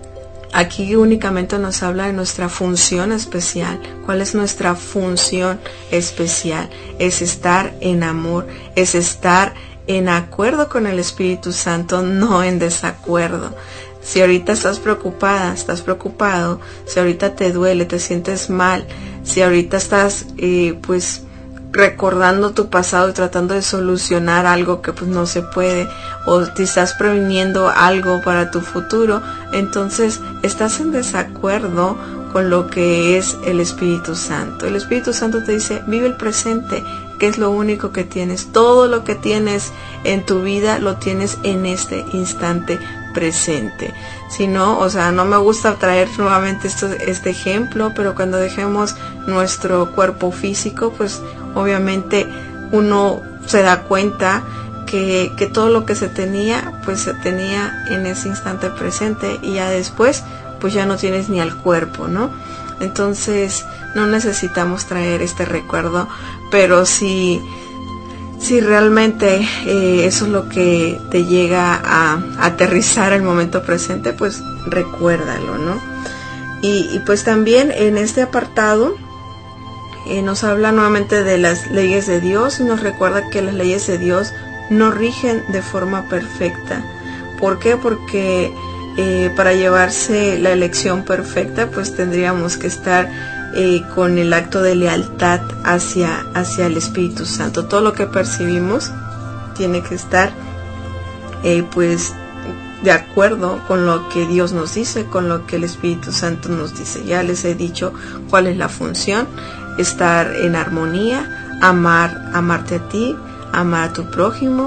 Aquí únicamente nos habla de nuestra función especial. ¿Cuál es nuestra función especial? Es estar en amor, es estar en acuerdo con el Espíritu Santo, no en desacuerdo. Si ahorita estás preocupada, estás preocupado, si ahorita te duele, te sientes mal, si ahorita estás pues recordando tu pasado y tratando de solucionar algo que pues no se puede, o te estás previniendo algo para tu futuro, entonces estás en desacuerdo con lo que es el Espíritu Santo. El Espíritu Santo te dice: vive el presente, que es lo único que tienes. Todo lo que tienes en tu vida lo tienes en este instante presente. Si no, o sea, no me gusta traer nuevamente este ejemplo, pero cuando dejemos nuestro cuerpo físico, pues obviamente uno se da cuenta que todo lo que se tenía, pues se tenía en ese instante presente, y ya después pues ya no tienes ni al cuerpo, ¿no? Entonces no necesitamos traer este recuerdo, pero si realmente eso es lo que te llega a aterrizar el momento presente, pues recuérdalo, ¿no? Y pues también en este apartado nos habla nuevamente de las leyes de Dios, y nos recuerda que las leyes de Dios no rigen de forma perfecta. ¿Por qué? Porque para llevarse la elección perfecta, pues tendríamos que estar con el acto de lealtad hacia el Espíritu Santo. Todo lo que percibimos tiene que estar pues de acuerdo con lo que Dios nos dice, con lo que el Espíritu Santo nos dice. Ya les he dicho cuál es la función: estar en armonía, amarte a ti, amar a tu prójimo,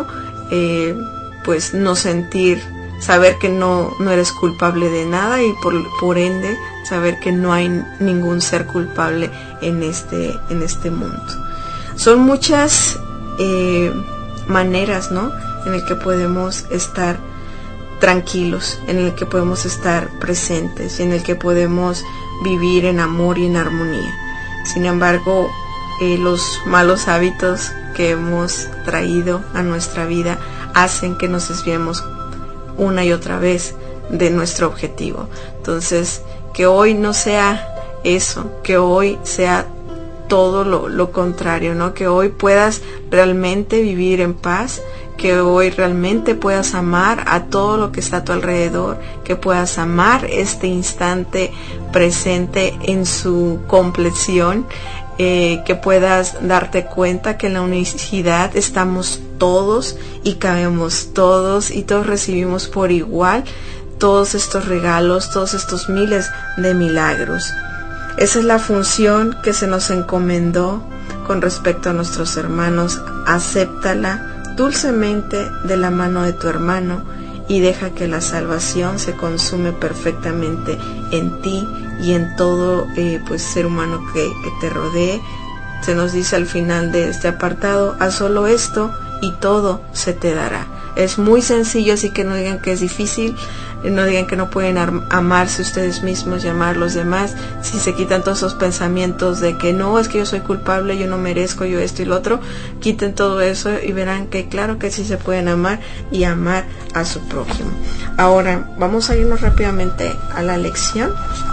pues no sentir, saber que no eres culpable de nada y por ende saber que no hay ningún ser culpable en este mundo. Son muchas maneras, ¿no?, en el que podemos estar tranquilos, en el que podemos estar presentes, en el que podemos vivir en amor y en armonía. Sin embargo, los malos hábitos que hemos traído a nuestra vida hacen que nos desviemos una y otra vez de nuestro objetivo. Entonces, que hoy no sea eso, que hoy sea todo lo contrario, ¿no? Que hoy puedas realmente vivir en paz, que hoy realmente puedas amar a todo lo que está a tu alrededor, que puedas amar este instante presente en su compleción, que puedas darte cuenta que en la unicidad estamos todos y cabemos todos y todos recibimos por igual todos estos regalos, todos estos miles de milagros. Esa es la función que se nos encomendó con respecto a nuestros hermanos. Acéptala dulcemente de la mano de tu hermano y deja que la salvación se consume perfectamente en ti y en todo pues ser humano que te rodee. Se nos dice al final de este apartado: haz solo esto y todo se te dará. Es muy sencillo, así que no digan que es difícil, no digan que no pueden amarse ustedes mismos y amar a los demás. Si se quitan todos esos pensamientos de que no, es que yo soy culpable, yo no merezco, yo esto y lo otro, quiten todo eso y verán que claro que sí se pueden amar y amar a su prójimo. Ahora vamos a irnos rápidamente a la lección.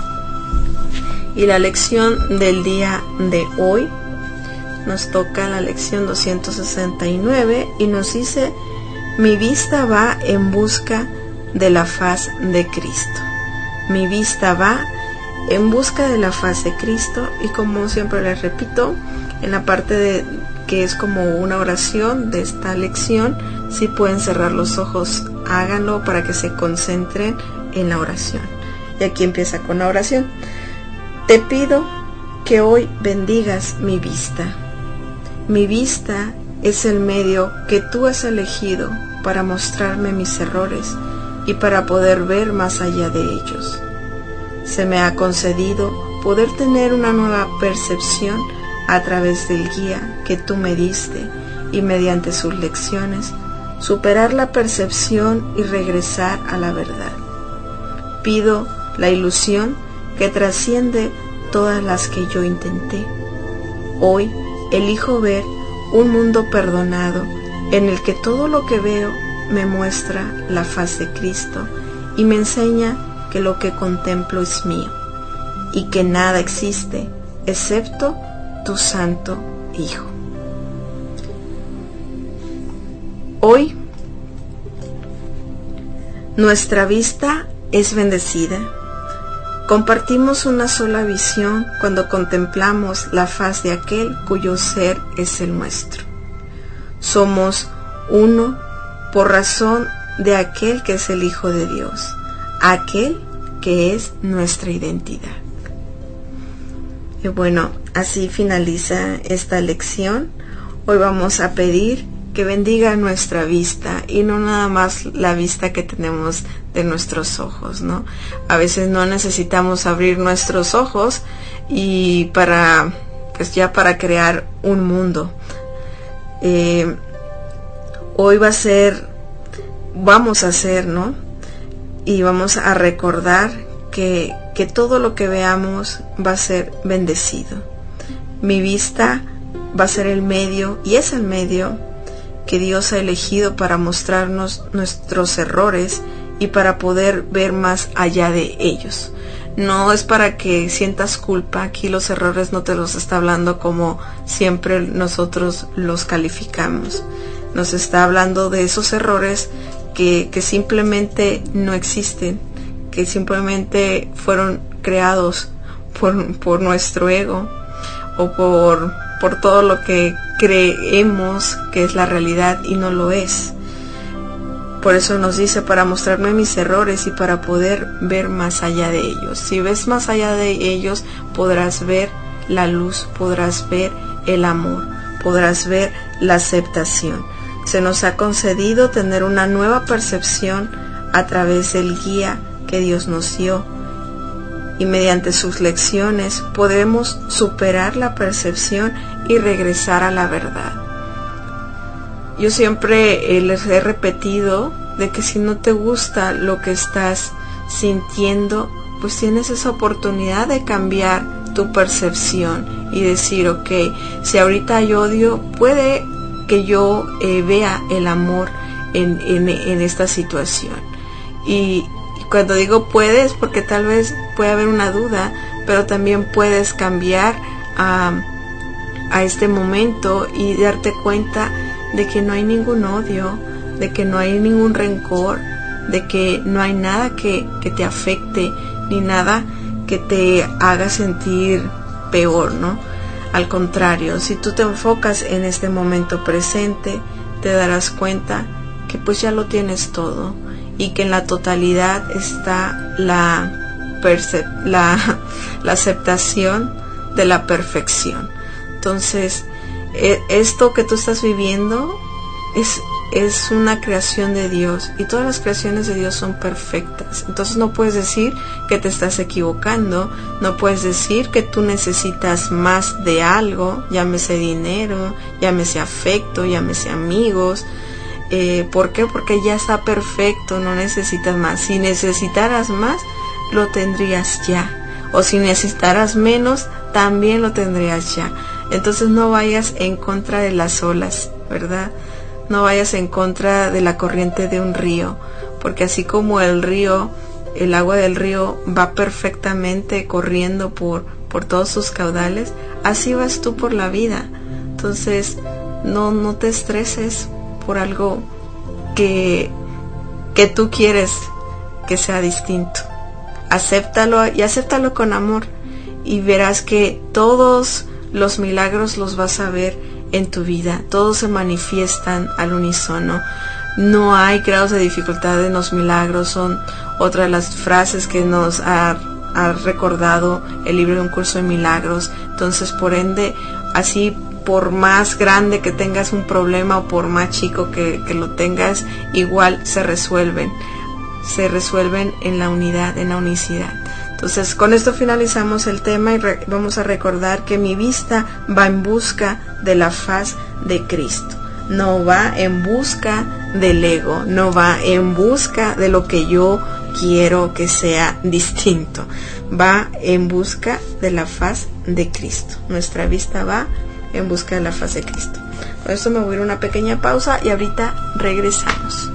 Y la lección del día de hoy nos toca la lección 269 y nos dice: mi vista va en busca de la faz de Cristo. Mi vista va en busca de la faz de Cristo. Y como siempre les repito, en la parte que es como una oración de esta lección, si pueden cerrar los ojos, háganlo para que se concentren en la oración. Y aquí empieza con la oración. Te pido que hoy bendigas mi vista. Mi vista es el medio que tú has elegido para mostrarme mis errores y para poder ver más allá de ellos. Se me ha concedido poder tener una nueva percepción a través del guía que tú me diste y mediante sus lecciones superar la percepción y regresar a la verdad. Pido la ilusión que trasciende todas las que yo intenté. Hoy elijo ver un mundo perdonado en el que todo lo que veo me muestra la faz de Cristo y me enseña que lo que contemplo es mío y que nada existe excepto tu Santo Hijo. Hoy nuestra vista es bendecida. Compartimos una sola visión cuando contemplamos la faz de aquel cuyo ser es el nuestro. Somos uno por razón de aquel que es el Hijo de Dios, aquel que es nuestra identidad. Y bueno, así finaliza esta lección. Hoy vamos a pedir que bendiga nuestra vista y no nada más la vista que tenemos de nuestros ojos, ¿no? A veces no necesitamos abrir nuestros ojos y para crear un mundo. Hoy vamos a hacer, ¿no? Y vamos a recordar que todo lo que veamos va a ser bendecido. Mi vista va a ser el medio, y es el medio que Dios ha elegido para mostrarnos nuestros errores y para poder ver más allá de ellos. No es para que sientas culpa. Aquí los errores no te los está hablando como siempre nosotros los calificamos. Nos está hablando de esos errores que simplemente no existen, que simplemente fueron creados por nuestro ego o por todo lo que creemos que es la realidad y no lo es. Por eso nos dice: para mostrarme mis errores y para poder ver más allá de ellos. Si ves más allá de ellos, podrás ver la luz, podrás ver el amor, podrás ver la aceptación. se nos ha concedido tener una nueva percepción a través del guía que Dios nos dio, y mediante sus lecciones podemos superar la percepción y regresar a la verdad. Yo siempre les he repetido de que si no te gusta lo que estás sintiendo, pues tienes esa oportunidad de cambiar tu percepción y decir, ok, si ahorita hay odio, puede que yo vea el amor en esta situación. Y cuando digo puedes, porque tal vez puede haber una duda, pero también puedes cambiar a este momento y darte cuenta de que no hay ningún odio, de que no hay ningún rencor, de que no hay nada que te afecte, ni nada que te haga sentir peor, ¿no? Al contrario, si tú te enfocas en este momento presente, te darás cuenta que pues ya lo tienes todo, y que en la totalidad está la aceptación de la perfección. Entonces, esto que tú estás viviendo es una creación de Dios, y todas las creaciones de Dios son perfectas. Entonces no puedes decir que te estás equivocando, no puedes decir que tú necesitas más de algo, llámese dinero, llámese afecto, llámese amigos. ¿Por qué? Porque ya está perfecto, no necesitas más. Si necesitaras más, lo tendrías ya, o si necesitaras menos, también lo tendrías ya. Entonces no vayas en contra de las olas, ¿verdad? No vayas en contra de la corriente de un río, porque así como el río, el agua del río va perfectamente corriendo por todos sus caudales, así vas tú por la vida. Entonces no te estreses por algo que tú quieres que sea distinto. Acéptalo, y acéptalo con amor, y verás que todos los milagros los vas a ver en tu vida. Todos se manifiestan al unísono. No hay grados de dificultad en los milagros. Son otra de las frases que nos ha recordado el libro de Un Curso de Milagros. Entonces, por ende, así, por más grande que tengas un problema, o por más chico que lo tengas, igual se resuelven en la unidad, en la unicidad. Entonces, con esto finalizamos el tema, y vamos a recordar que mi vista va en busca de la faz de Cristo. No va en busca del ego, no va en busca de lo que yo quiero que sea distinto. Va en busca de la faz de Cristo. Nuestra vista va en busca de la faz de Cristo. Por eso me voy a ir a una pequeña pausa y ahorita regresamos.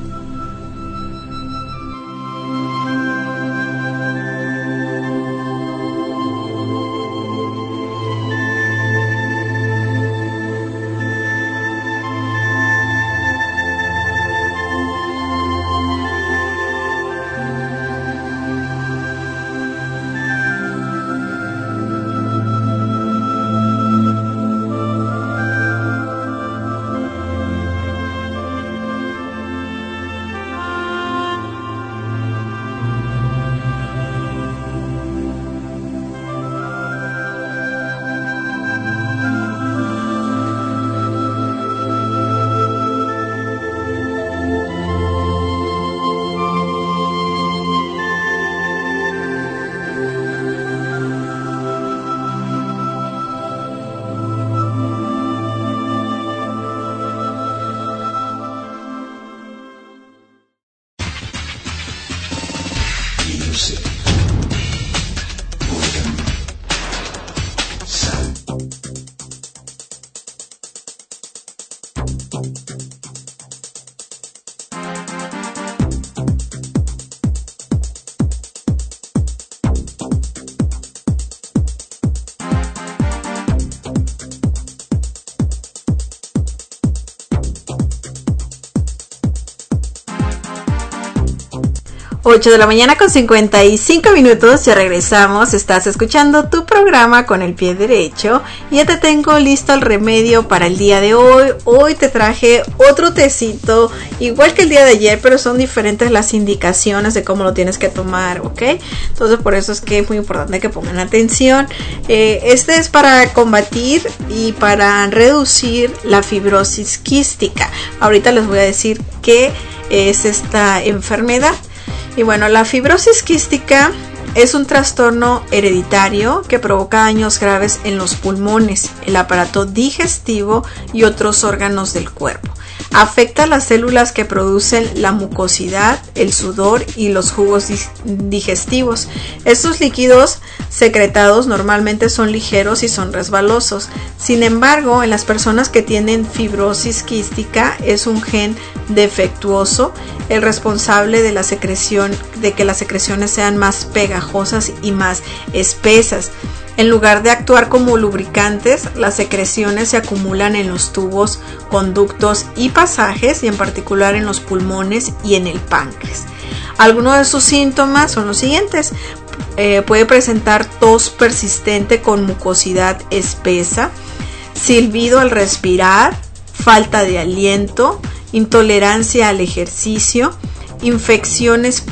8 de la mañana con 55 minutos, ya regresamos, estás escuchando tu programa Con el Pie Derecho y ya te tengo listo el remedio para el día de hoy. Hoy te traje otro tecito, igual que el día de ayer, pero son diferentes las indicaciones de cómo lo tienes que tomar, ¿ok? Entonces por eso es que es muy importante que pongan atención. Este es para combatir y para reducir la fibrosis quística. Ahorita les voy a decir qué es esta enfermedad. Y bueno, la fibrosis quística es un trastorno hereditario que provoca daños graves en los pulmones, el aparato digestivo y otros órganos del cuerpo. Afecta las células que producen la mucosidad, el sudor y los jugos digestivos. Estos líquidos secretados normalmente son ligeros y son resbalosos. Sin embargo, en las personas que tienen fibrosis quística es un gen defectuoso el responsable de la secreción, de que las secreciones sean más pegajosas y más espesas. En lugar de actuar como lubricantes, las secreciones se acumulan en los tubos, conductos y pasajes, y en particular en los pulmones y en el páncreas. Algunos de sus síntomas son los siguientes. Puede presentar tos persistente con mucosidad espesa, silbido al respirar, falta de aliento, intolerancia al ejercicio, infecciones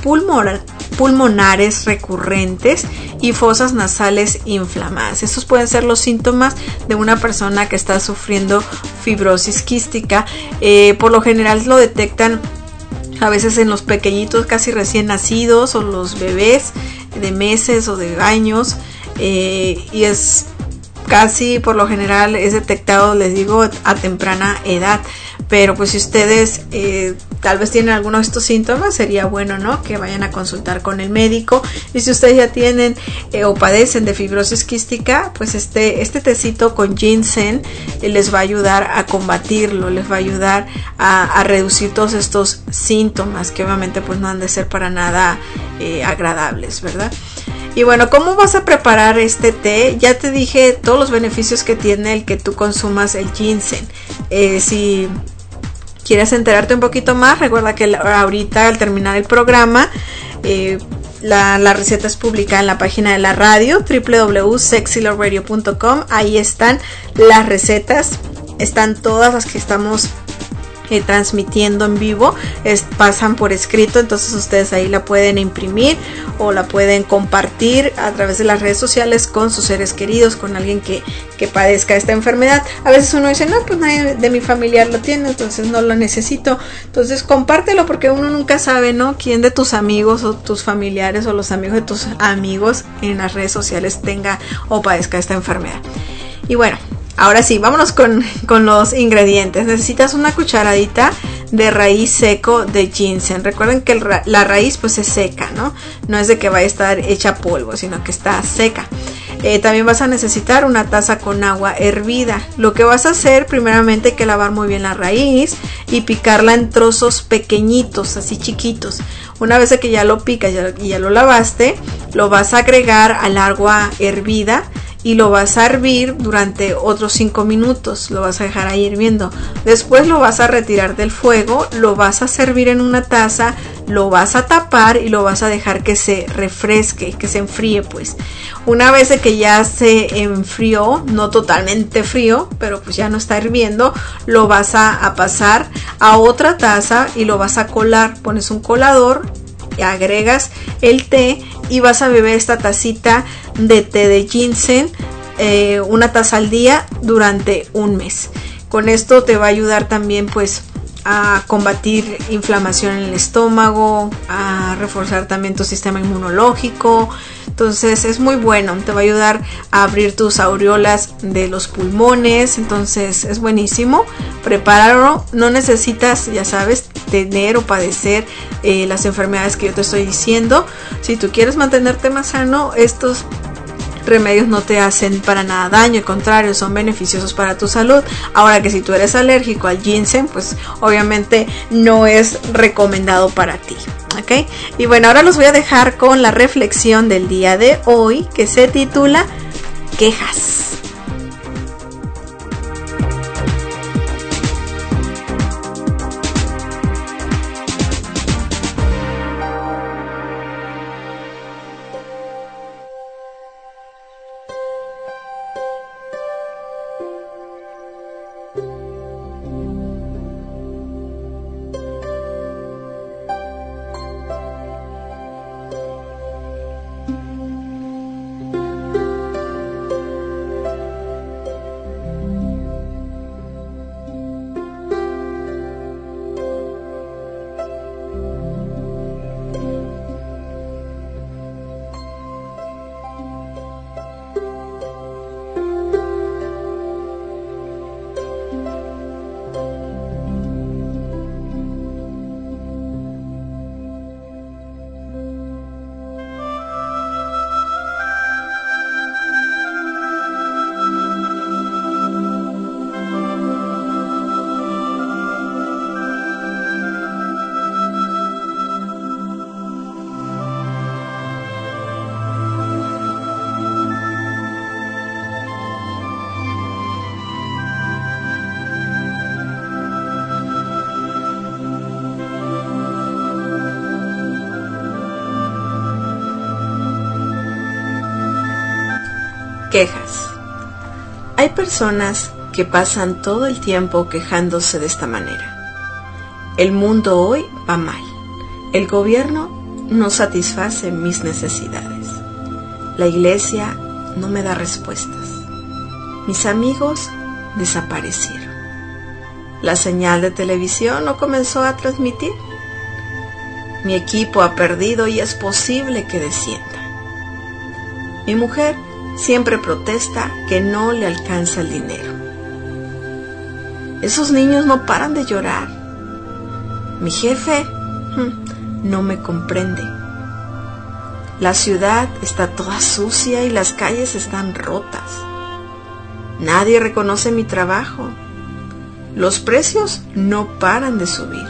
pulmonares recurrentes y fosas nasales inflamadas. Estos pueden ser los síntomas de una persona que está sufriendo fibrosis quística. Por lo general lo detectan a veces en los pequeñitos casi recién nacidos o los bebés de meses o de años, y es casi por lo general es detectado, les digo, a temprana edad. Pero pues si ustedes tal vez tienen algunos de estos síntomas, sería bueno, ¿no?, que vayan a consultar con el médico. Y si ustedes ya tienen o padecen de fibrosis quística, pues este tecito con ginseng les va a ayudar a combatirlo, les va a ayudar a reducir todos estos síntomas que obviamente pues no han de ser para nada agradables, ¿verdad? Y bueno, ¿cómo vas a preparar este té? Ya te dije todos los beneficios que tiene el que tú consumas el ginseng. Si quieres enterarte un poquito más, recuerda que ahorita al terminar el programa, la receta es publicada en la página de la radio, www.sexyloveradio.com. Ahí están las recetas, están todas las que estamos transmitiendo en vivo, pasan por escrito, entonces ustedes ahí la pueden imprimir o la pueden compartir a través de las redes sociales con sus seres queridos, con alguien que padezca esta enfermedad. A veces uno dice, no, pues nadie de mi familiar lo tiene, entonces no lo necesito. Entonces compártelo, porque uno nunca sabe, ¿no?, quién de tus amigos o tus familiares o los amigos de tus amigos en las redes sociales tenga o padezca esta enfermedad. Y bueno, ahora sí, vámonos con los ingredientes. Necesitas una cucharadita de raíz seco de ginseng. Recuerden que la raíz pues es seca, ¿no? No es de que vaya a estar hecha polvo, sino que está seca. También vas a necesitar una taza con agua hervida. Lo que vas a hacer, primeramente hay que lavar muy bien la raíz y picarla en trozos pequeñitos, así chiquitos. Una vez que ya lo picas y ya lo lavaste, lo vas a agregar al agua hervida y lo vas a hervir durante otros 5 minutos, lo vas a dejar ahí hirviendo. Después lo vas a retirar del fuego, lo vas a servir en una taza, lo vas a tapar y lo vas a dejar que se refresque, que se enfríe pues. Una vez que ya se enfrió, no totalmente frío, pero pues ya no está hirviendo, lo vas a pasar a otra taza y lo vas a colar. Pones un colador, agregas el té y vas a beber esta tacita de té de ginseng, una taza al día durante un mes. Con esto te va a ayudar también pues a combatir inflamación en el estómago, a reforzar también tu sistema inmunológico. Entonces es muy bueno, te va a ayudar a abrir tus aureolas de los pulmones. Entonces es buenísimo, prepáralo. No necesitas, ya sabes, tener o padecer las enfermedades que yo te estoy diciendo. Si tú quieres mantenerte más sano, estos remedios no te hacen para nada daño, al contrario, son beneficiosos para tu salud. Ahora que si tú eres alérgico al ginseng, pues obviamente no es recomendado para ti, ¿ok? Y bueno, ahora los voy a dejar con la reflexión del día de hoy, que se titula Quejas. Quejas. Hay personas que pasan todo el tiempo quejándose de esta manera. El mundo hoy va mal. El gobierno no satisface mis necesidades. La iglesia no me da respuestas. Mis amigos desaparecieron. La señal de televisión no comenzó a transmitir. Mi equipo ha perdido y es posible que descienda. Mi mujer siempre protesta que no le alcanza el dinero. Esos niños no paran de llorar. Mi jefe no me comprende. La ciudad está toda sucia y las calles están rotas. Nadie reconoce mi trabajo. Los precios no paran de subir.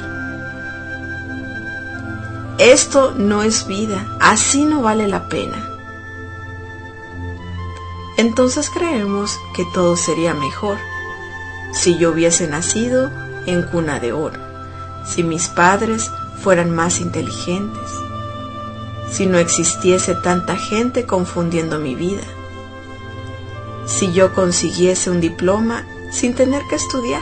Esto no es vida, así no vale la pena. Entonces creemos que todo sería mejor si yo hubiese nacido en cuna de oro, si mis padres fueran más inteligentes, si no existiese tanta gente confundiendo mi vida, si yo consiguiese un diploma sin tener que estudiar.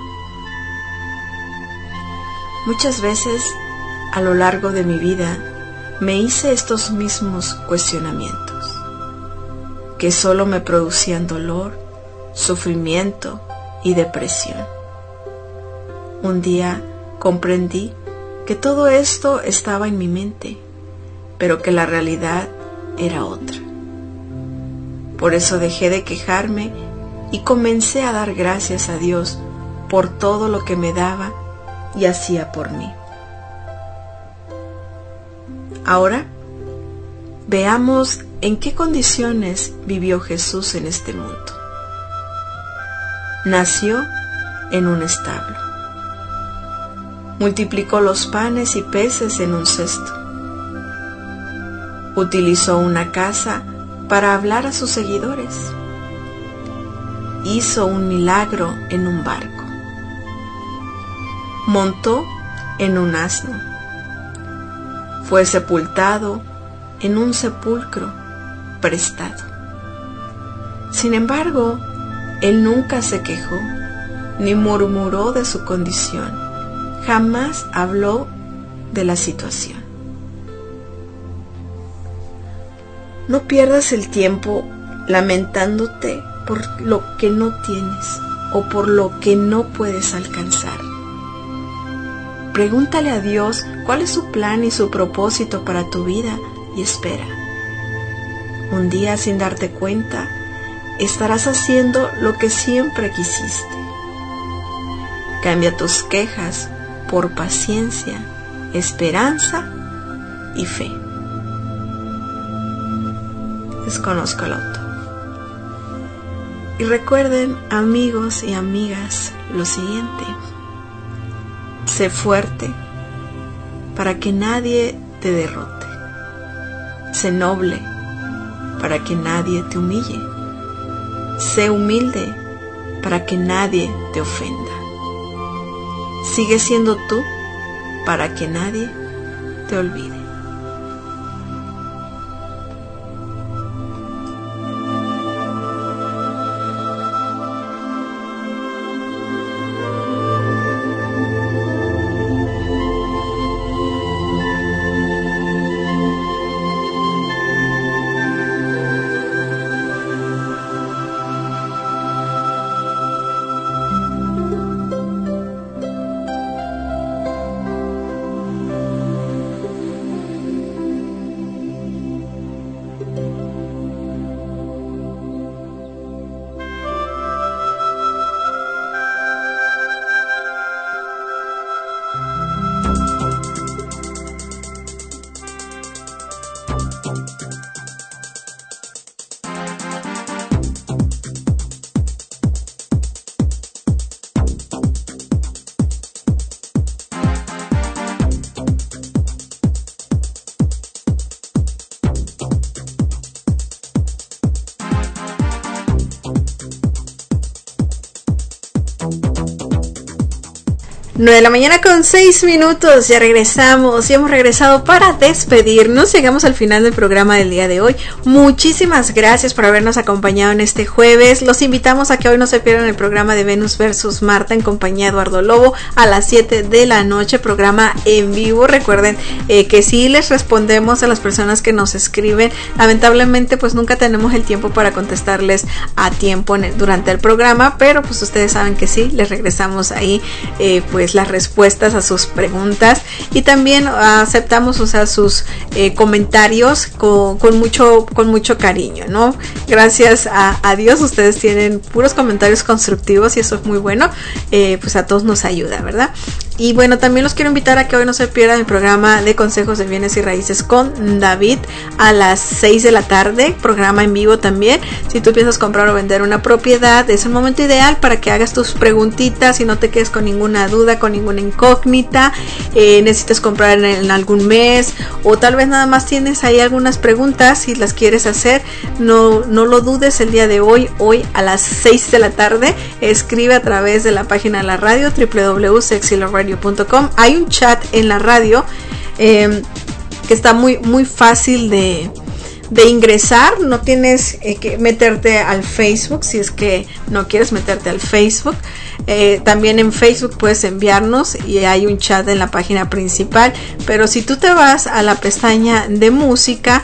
Muchas veces a lo largo de mi vida me hice estos mismos cuestionamientos, que solo me producían dolor, sufrimiento y depresión. Un día comprendí que todo esto estaba en mi mente, pero que la realidad era otra. Por eso dejé de quejarme y comencé a dar gracias a Dios por todo lo que me daba y hacía por mí. Ahora, veamos en qué condiciones vivió Jesús en este mundo. Nació en un establo. Multiplicó los panes y peces en un cesto. Utilizó una casa para hablar a sus seguidores. Hizo un milagro en un barco. Montó en un asno. Fue sepultado en un sepulcro prestado. Sin embargo, él nunca se quejó, ni murmuró de su condición. Jamás habló de la situación. No pierdas el tiempo lamentándote por lo que no tienes o por lo que no puedes alcanzar. Pregúntale a Dios cuál es su plan y su propósito para tu vida y espera. Un día, sin darte cuenta, estarás haciendo lo que siempre quisiste. Cambia tus quejas por paciencia, esperanza y fe. Desconozco el autor. Y recuerden, amigos y amigas, lo siguiente: sé fuerte para que nadie te derrote. Sé noble para que nadie te humille. Sé humilde para que nadie te ofenda. Sigue siendo tú para que nadie te olvide. 9 de la mañana con 6 minutos, ya regresamos y hemos regresado para despedirnos. Llegamos al final del programa del día de hoy. Muchísimas gracias por habernos acompañado en este jueves. Los invitamos a que hoy no se pierdan el programa de Venus versus Marta en compañía de Eduardo Lobo a las 7 de la noche, programa en vivo. Recuerden que sí les respondemos a las personas que nos escriben. Lamentablemente pues nunca tenemos el tiempo para contestarles a tiempo durante el programa, pero pues ustedes saben que sí, les regresamos ahí pues las respuestas a sus preguntas y también aceptamos, o sea, sus comentarios con mucho cariño, ¿no? Gracias a Dios ustedes tienen puros comentarios constructivos y eso es muy bueno, pues a todos nos ayuda, ¿verdad? Y bueno, también los quiero invitar a que hoy no se pierdan el programa de consejos de bienes y raíces con David a las 6 de la tarde, programa en vivo también. Si tú piensas comprar o vender una propiedad, es el momento ideal para que hagas tus preguntitas y no te quedes con ninguna duda, con ninguna incógnita. Necesitas comprar en algún mes o tal vez nada más tienes ahí algunas preguntas, si las quieres hacer, no lo dudes. El día de hoy a las 6 de la tarde, escribe a través de la página de la radio www.sexyloveradio.com. Hay un chat en la radio que está muy fácil de ingresar. No tienes que meterte al Facebook si es que no quieres meterte al Facebook. También en Facebook puedes enviarnos y hay un chat en la página principal, pero si tú te vas a la pestaña de música,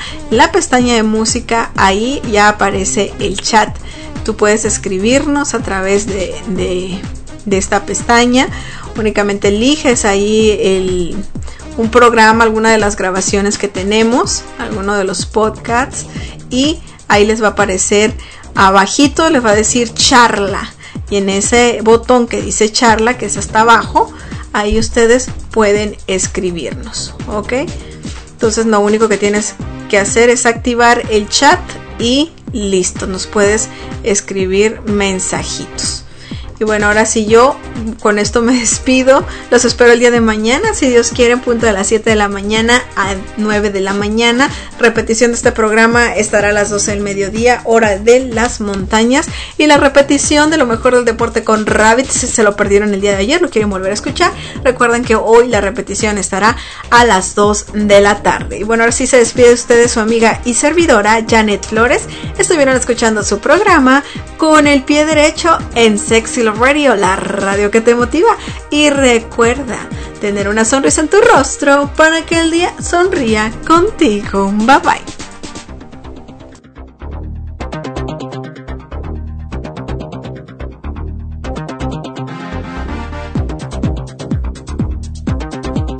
ahí ya aparece el chat. Tú puedes escribirnos a través de esta pestaña. Únicamente eliges ahí un programa, alguna de las grabaciones que tenemos, alguno de los podcasts, y ahí les va a aparecer abajito, les va a decir charla, y en ese botón que dice charla, que es hasta abajo, ahí ustedes pueden escribirnos, ¿ok? Entonces lo único que tienes que hacer es activar el chat y listo, nos puedes escribir mensajitos. Y bueno, ahora sí, yo con esto me despido. Los espero el día de mañana, si Dios quiere, en punto de las 7 de la mañana a 9 de la mañana. Repetición de este programa estará a las 12 del mediodía, hora de las montañas. Y la repetición de lo mejor del deporte con Rabbit, si se lo perdieron el día de ayer, lo quieren volver a escuchar, recuerden que hoy la repetición estará a las 2 de la tarde. Y bueno, ahora sí se despide de ustedes su amiga y servidora Janet Flores. Estuvieron escuchando su programa Con el Pie Derecho en Sexy Love Radio, la radio que te motiva. Y recuerda tener una sonrisa en tu rostro para que el día sonría contigo. Bye bye.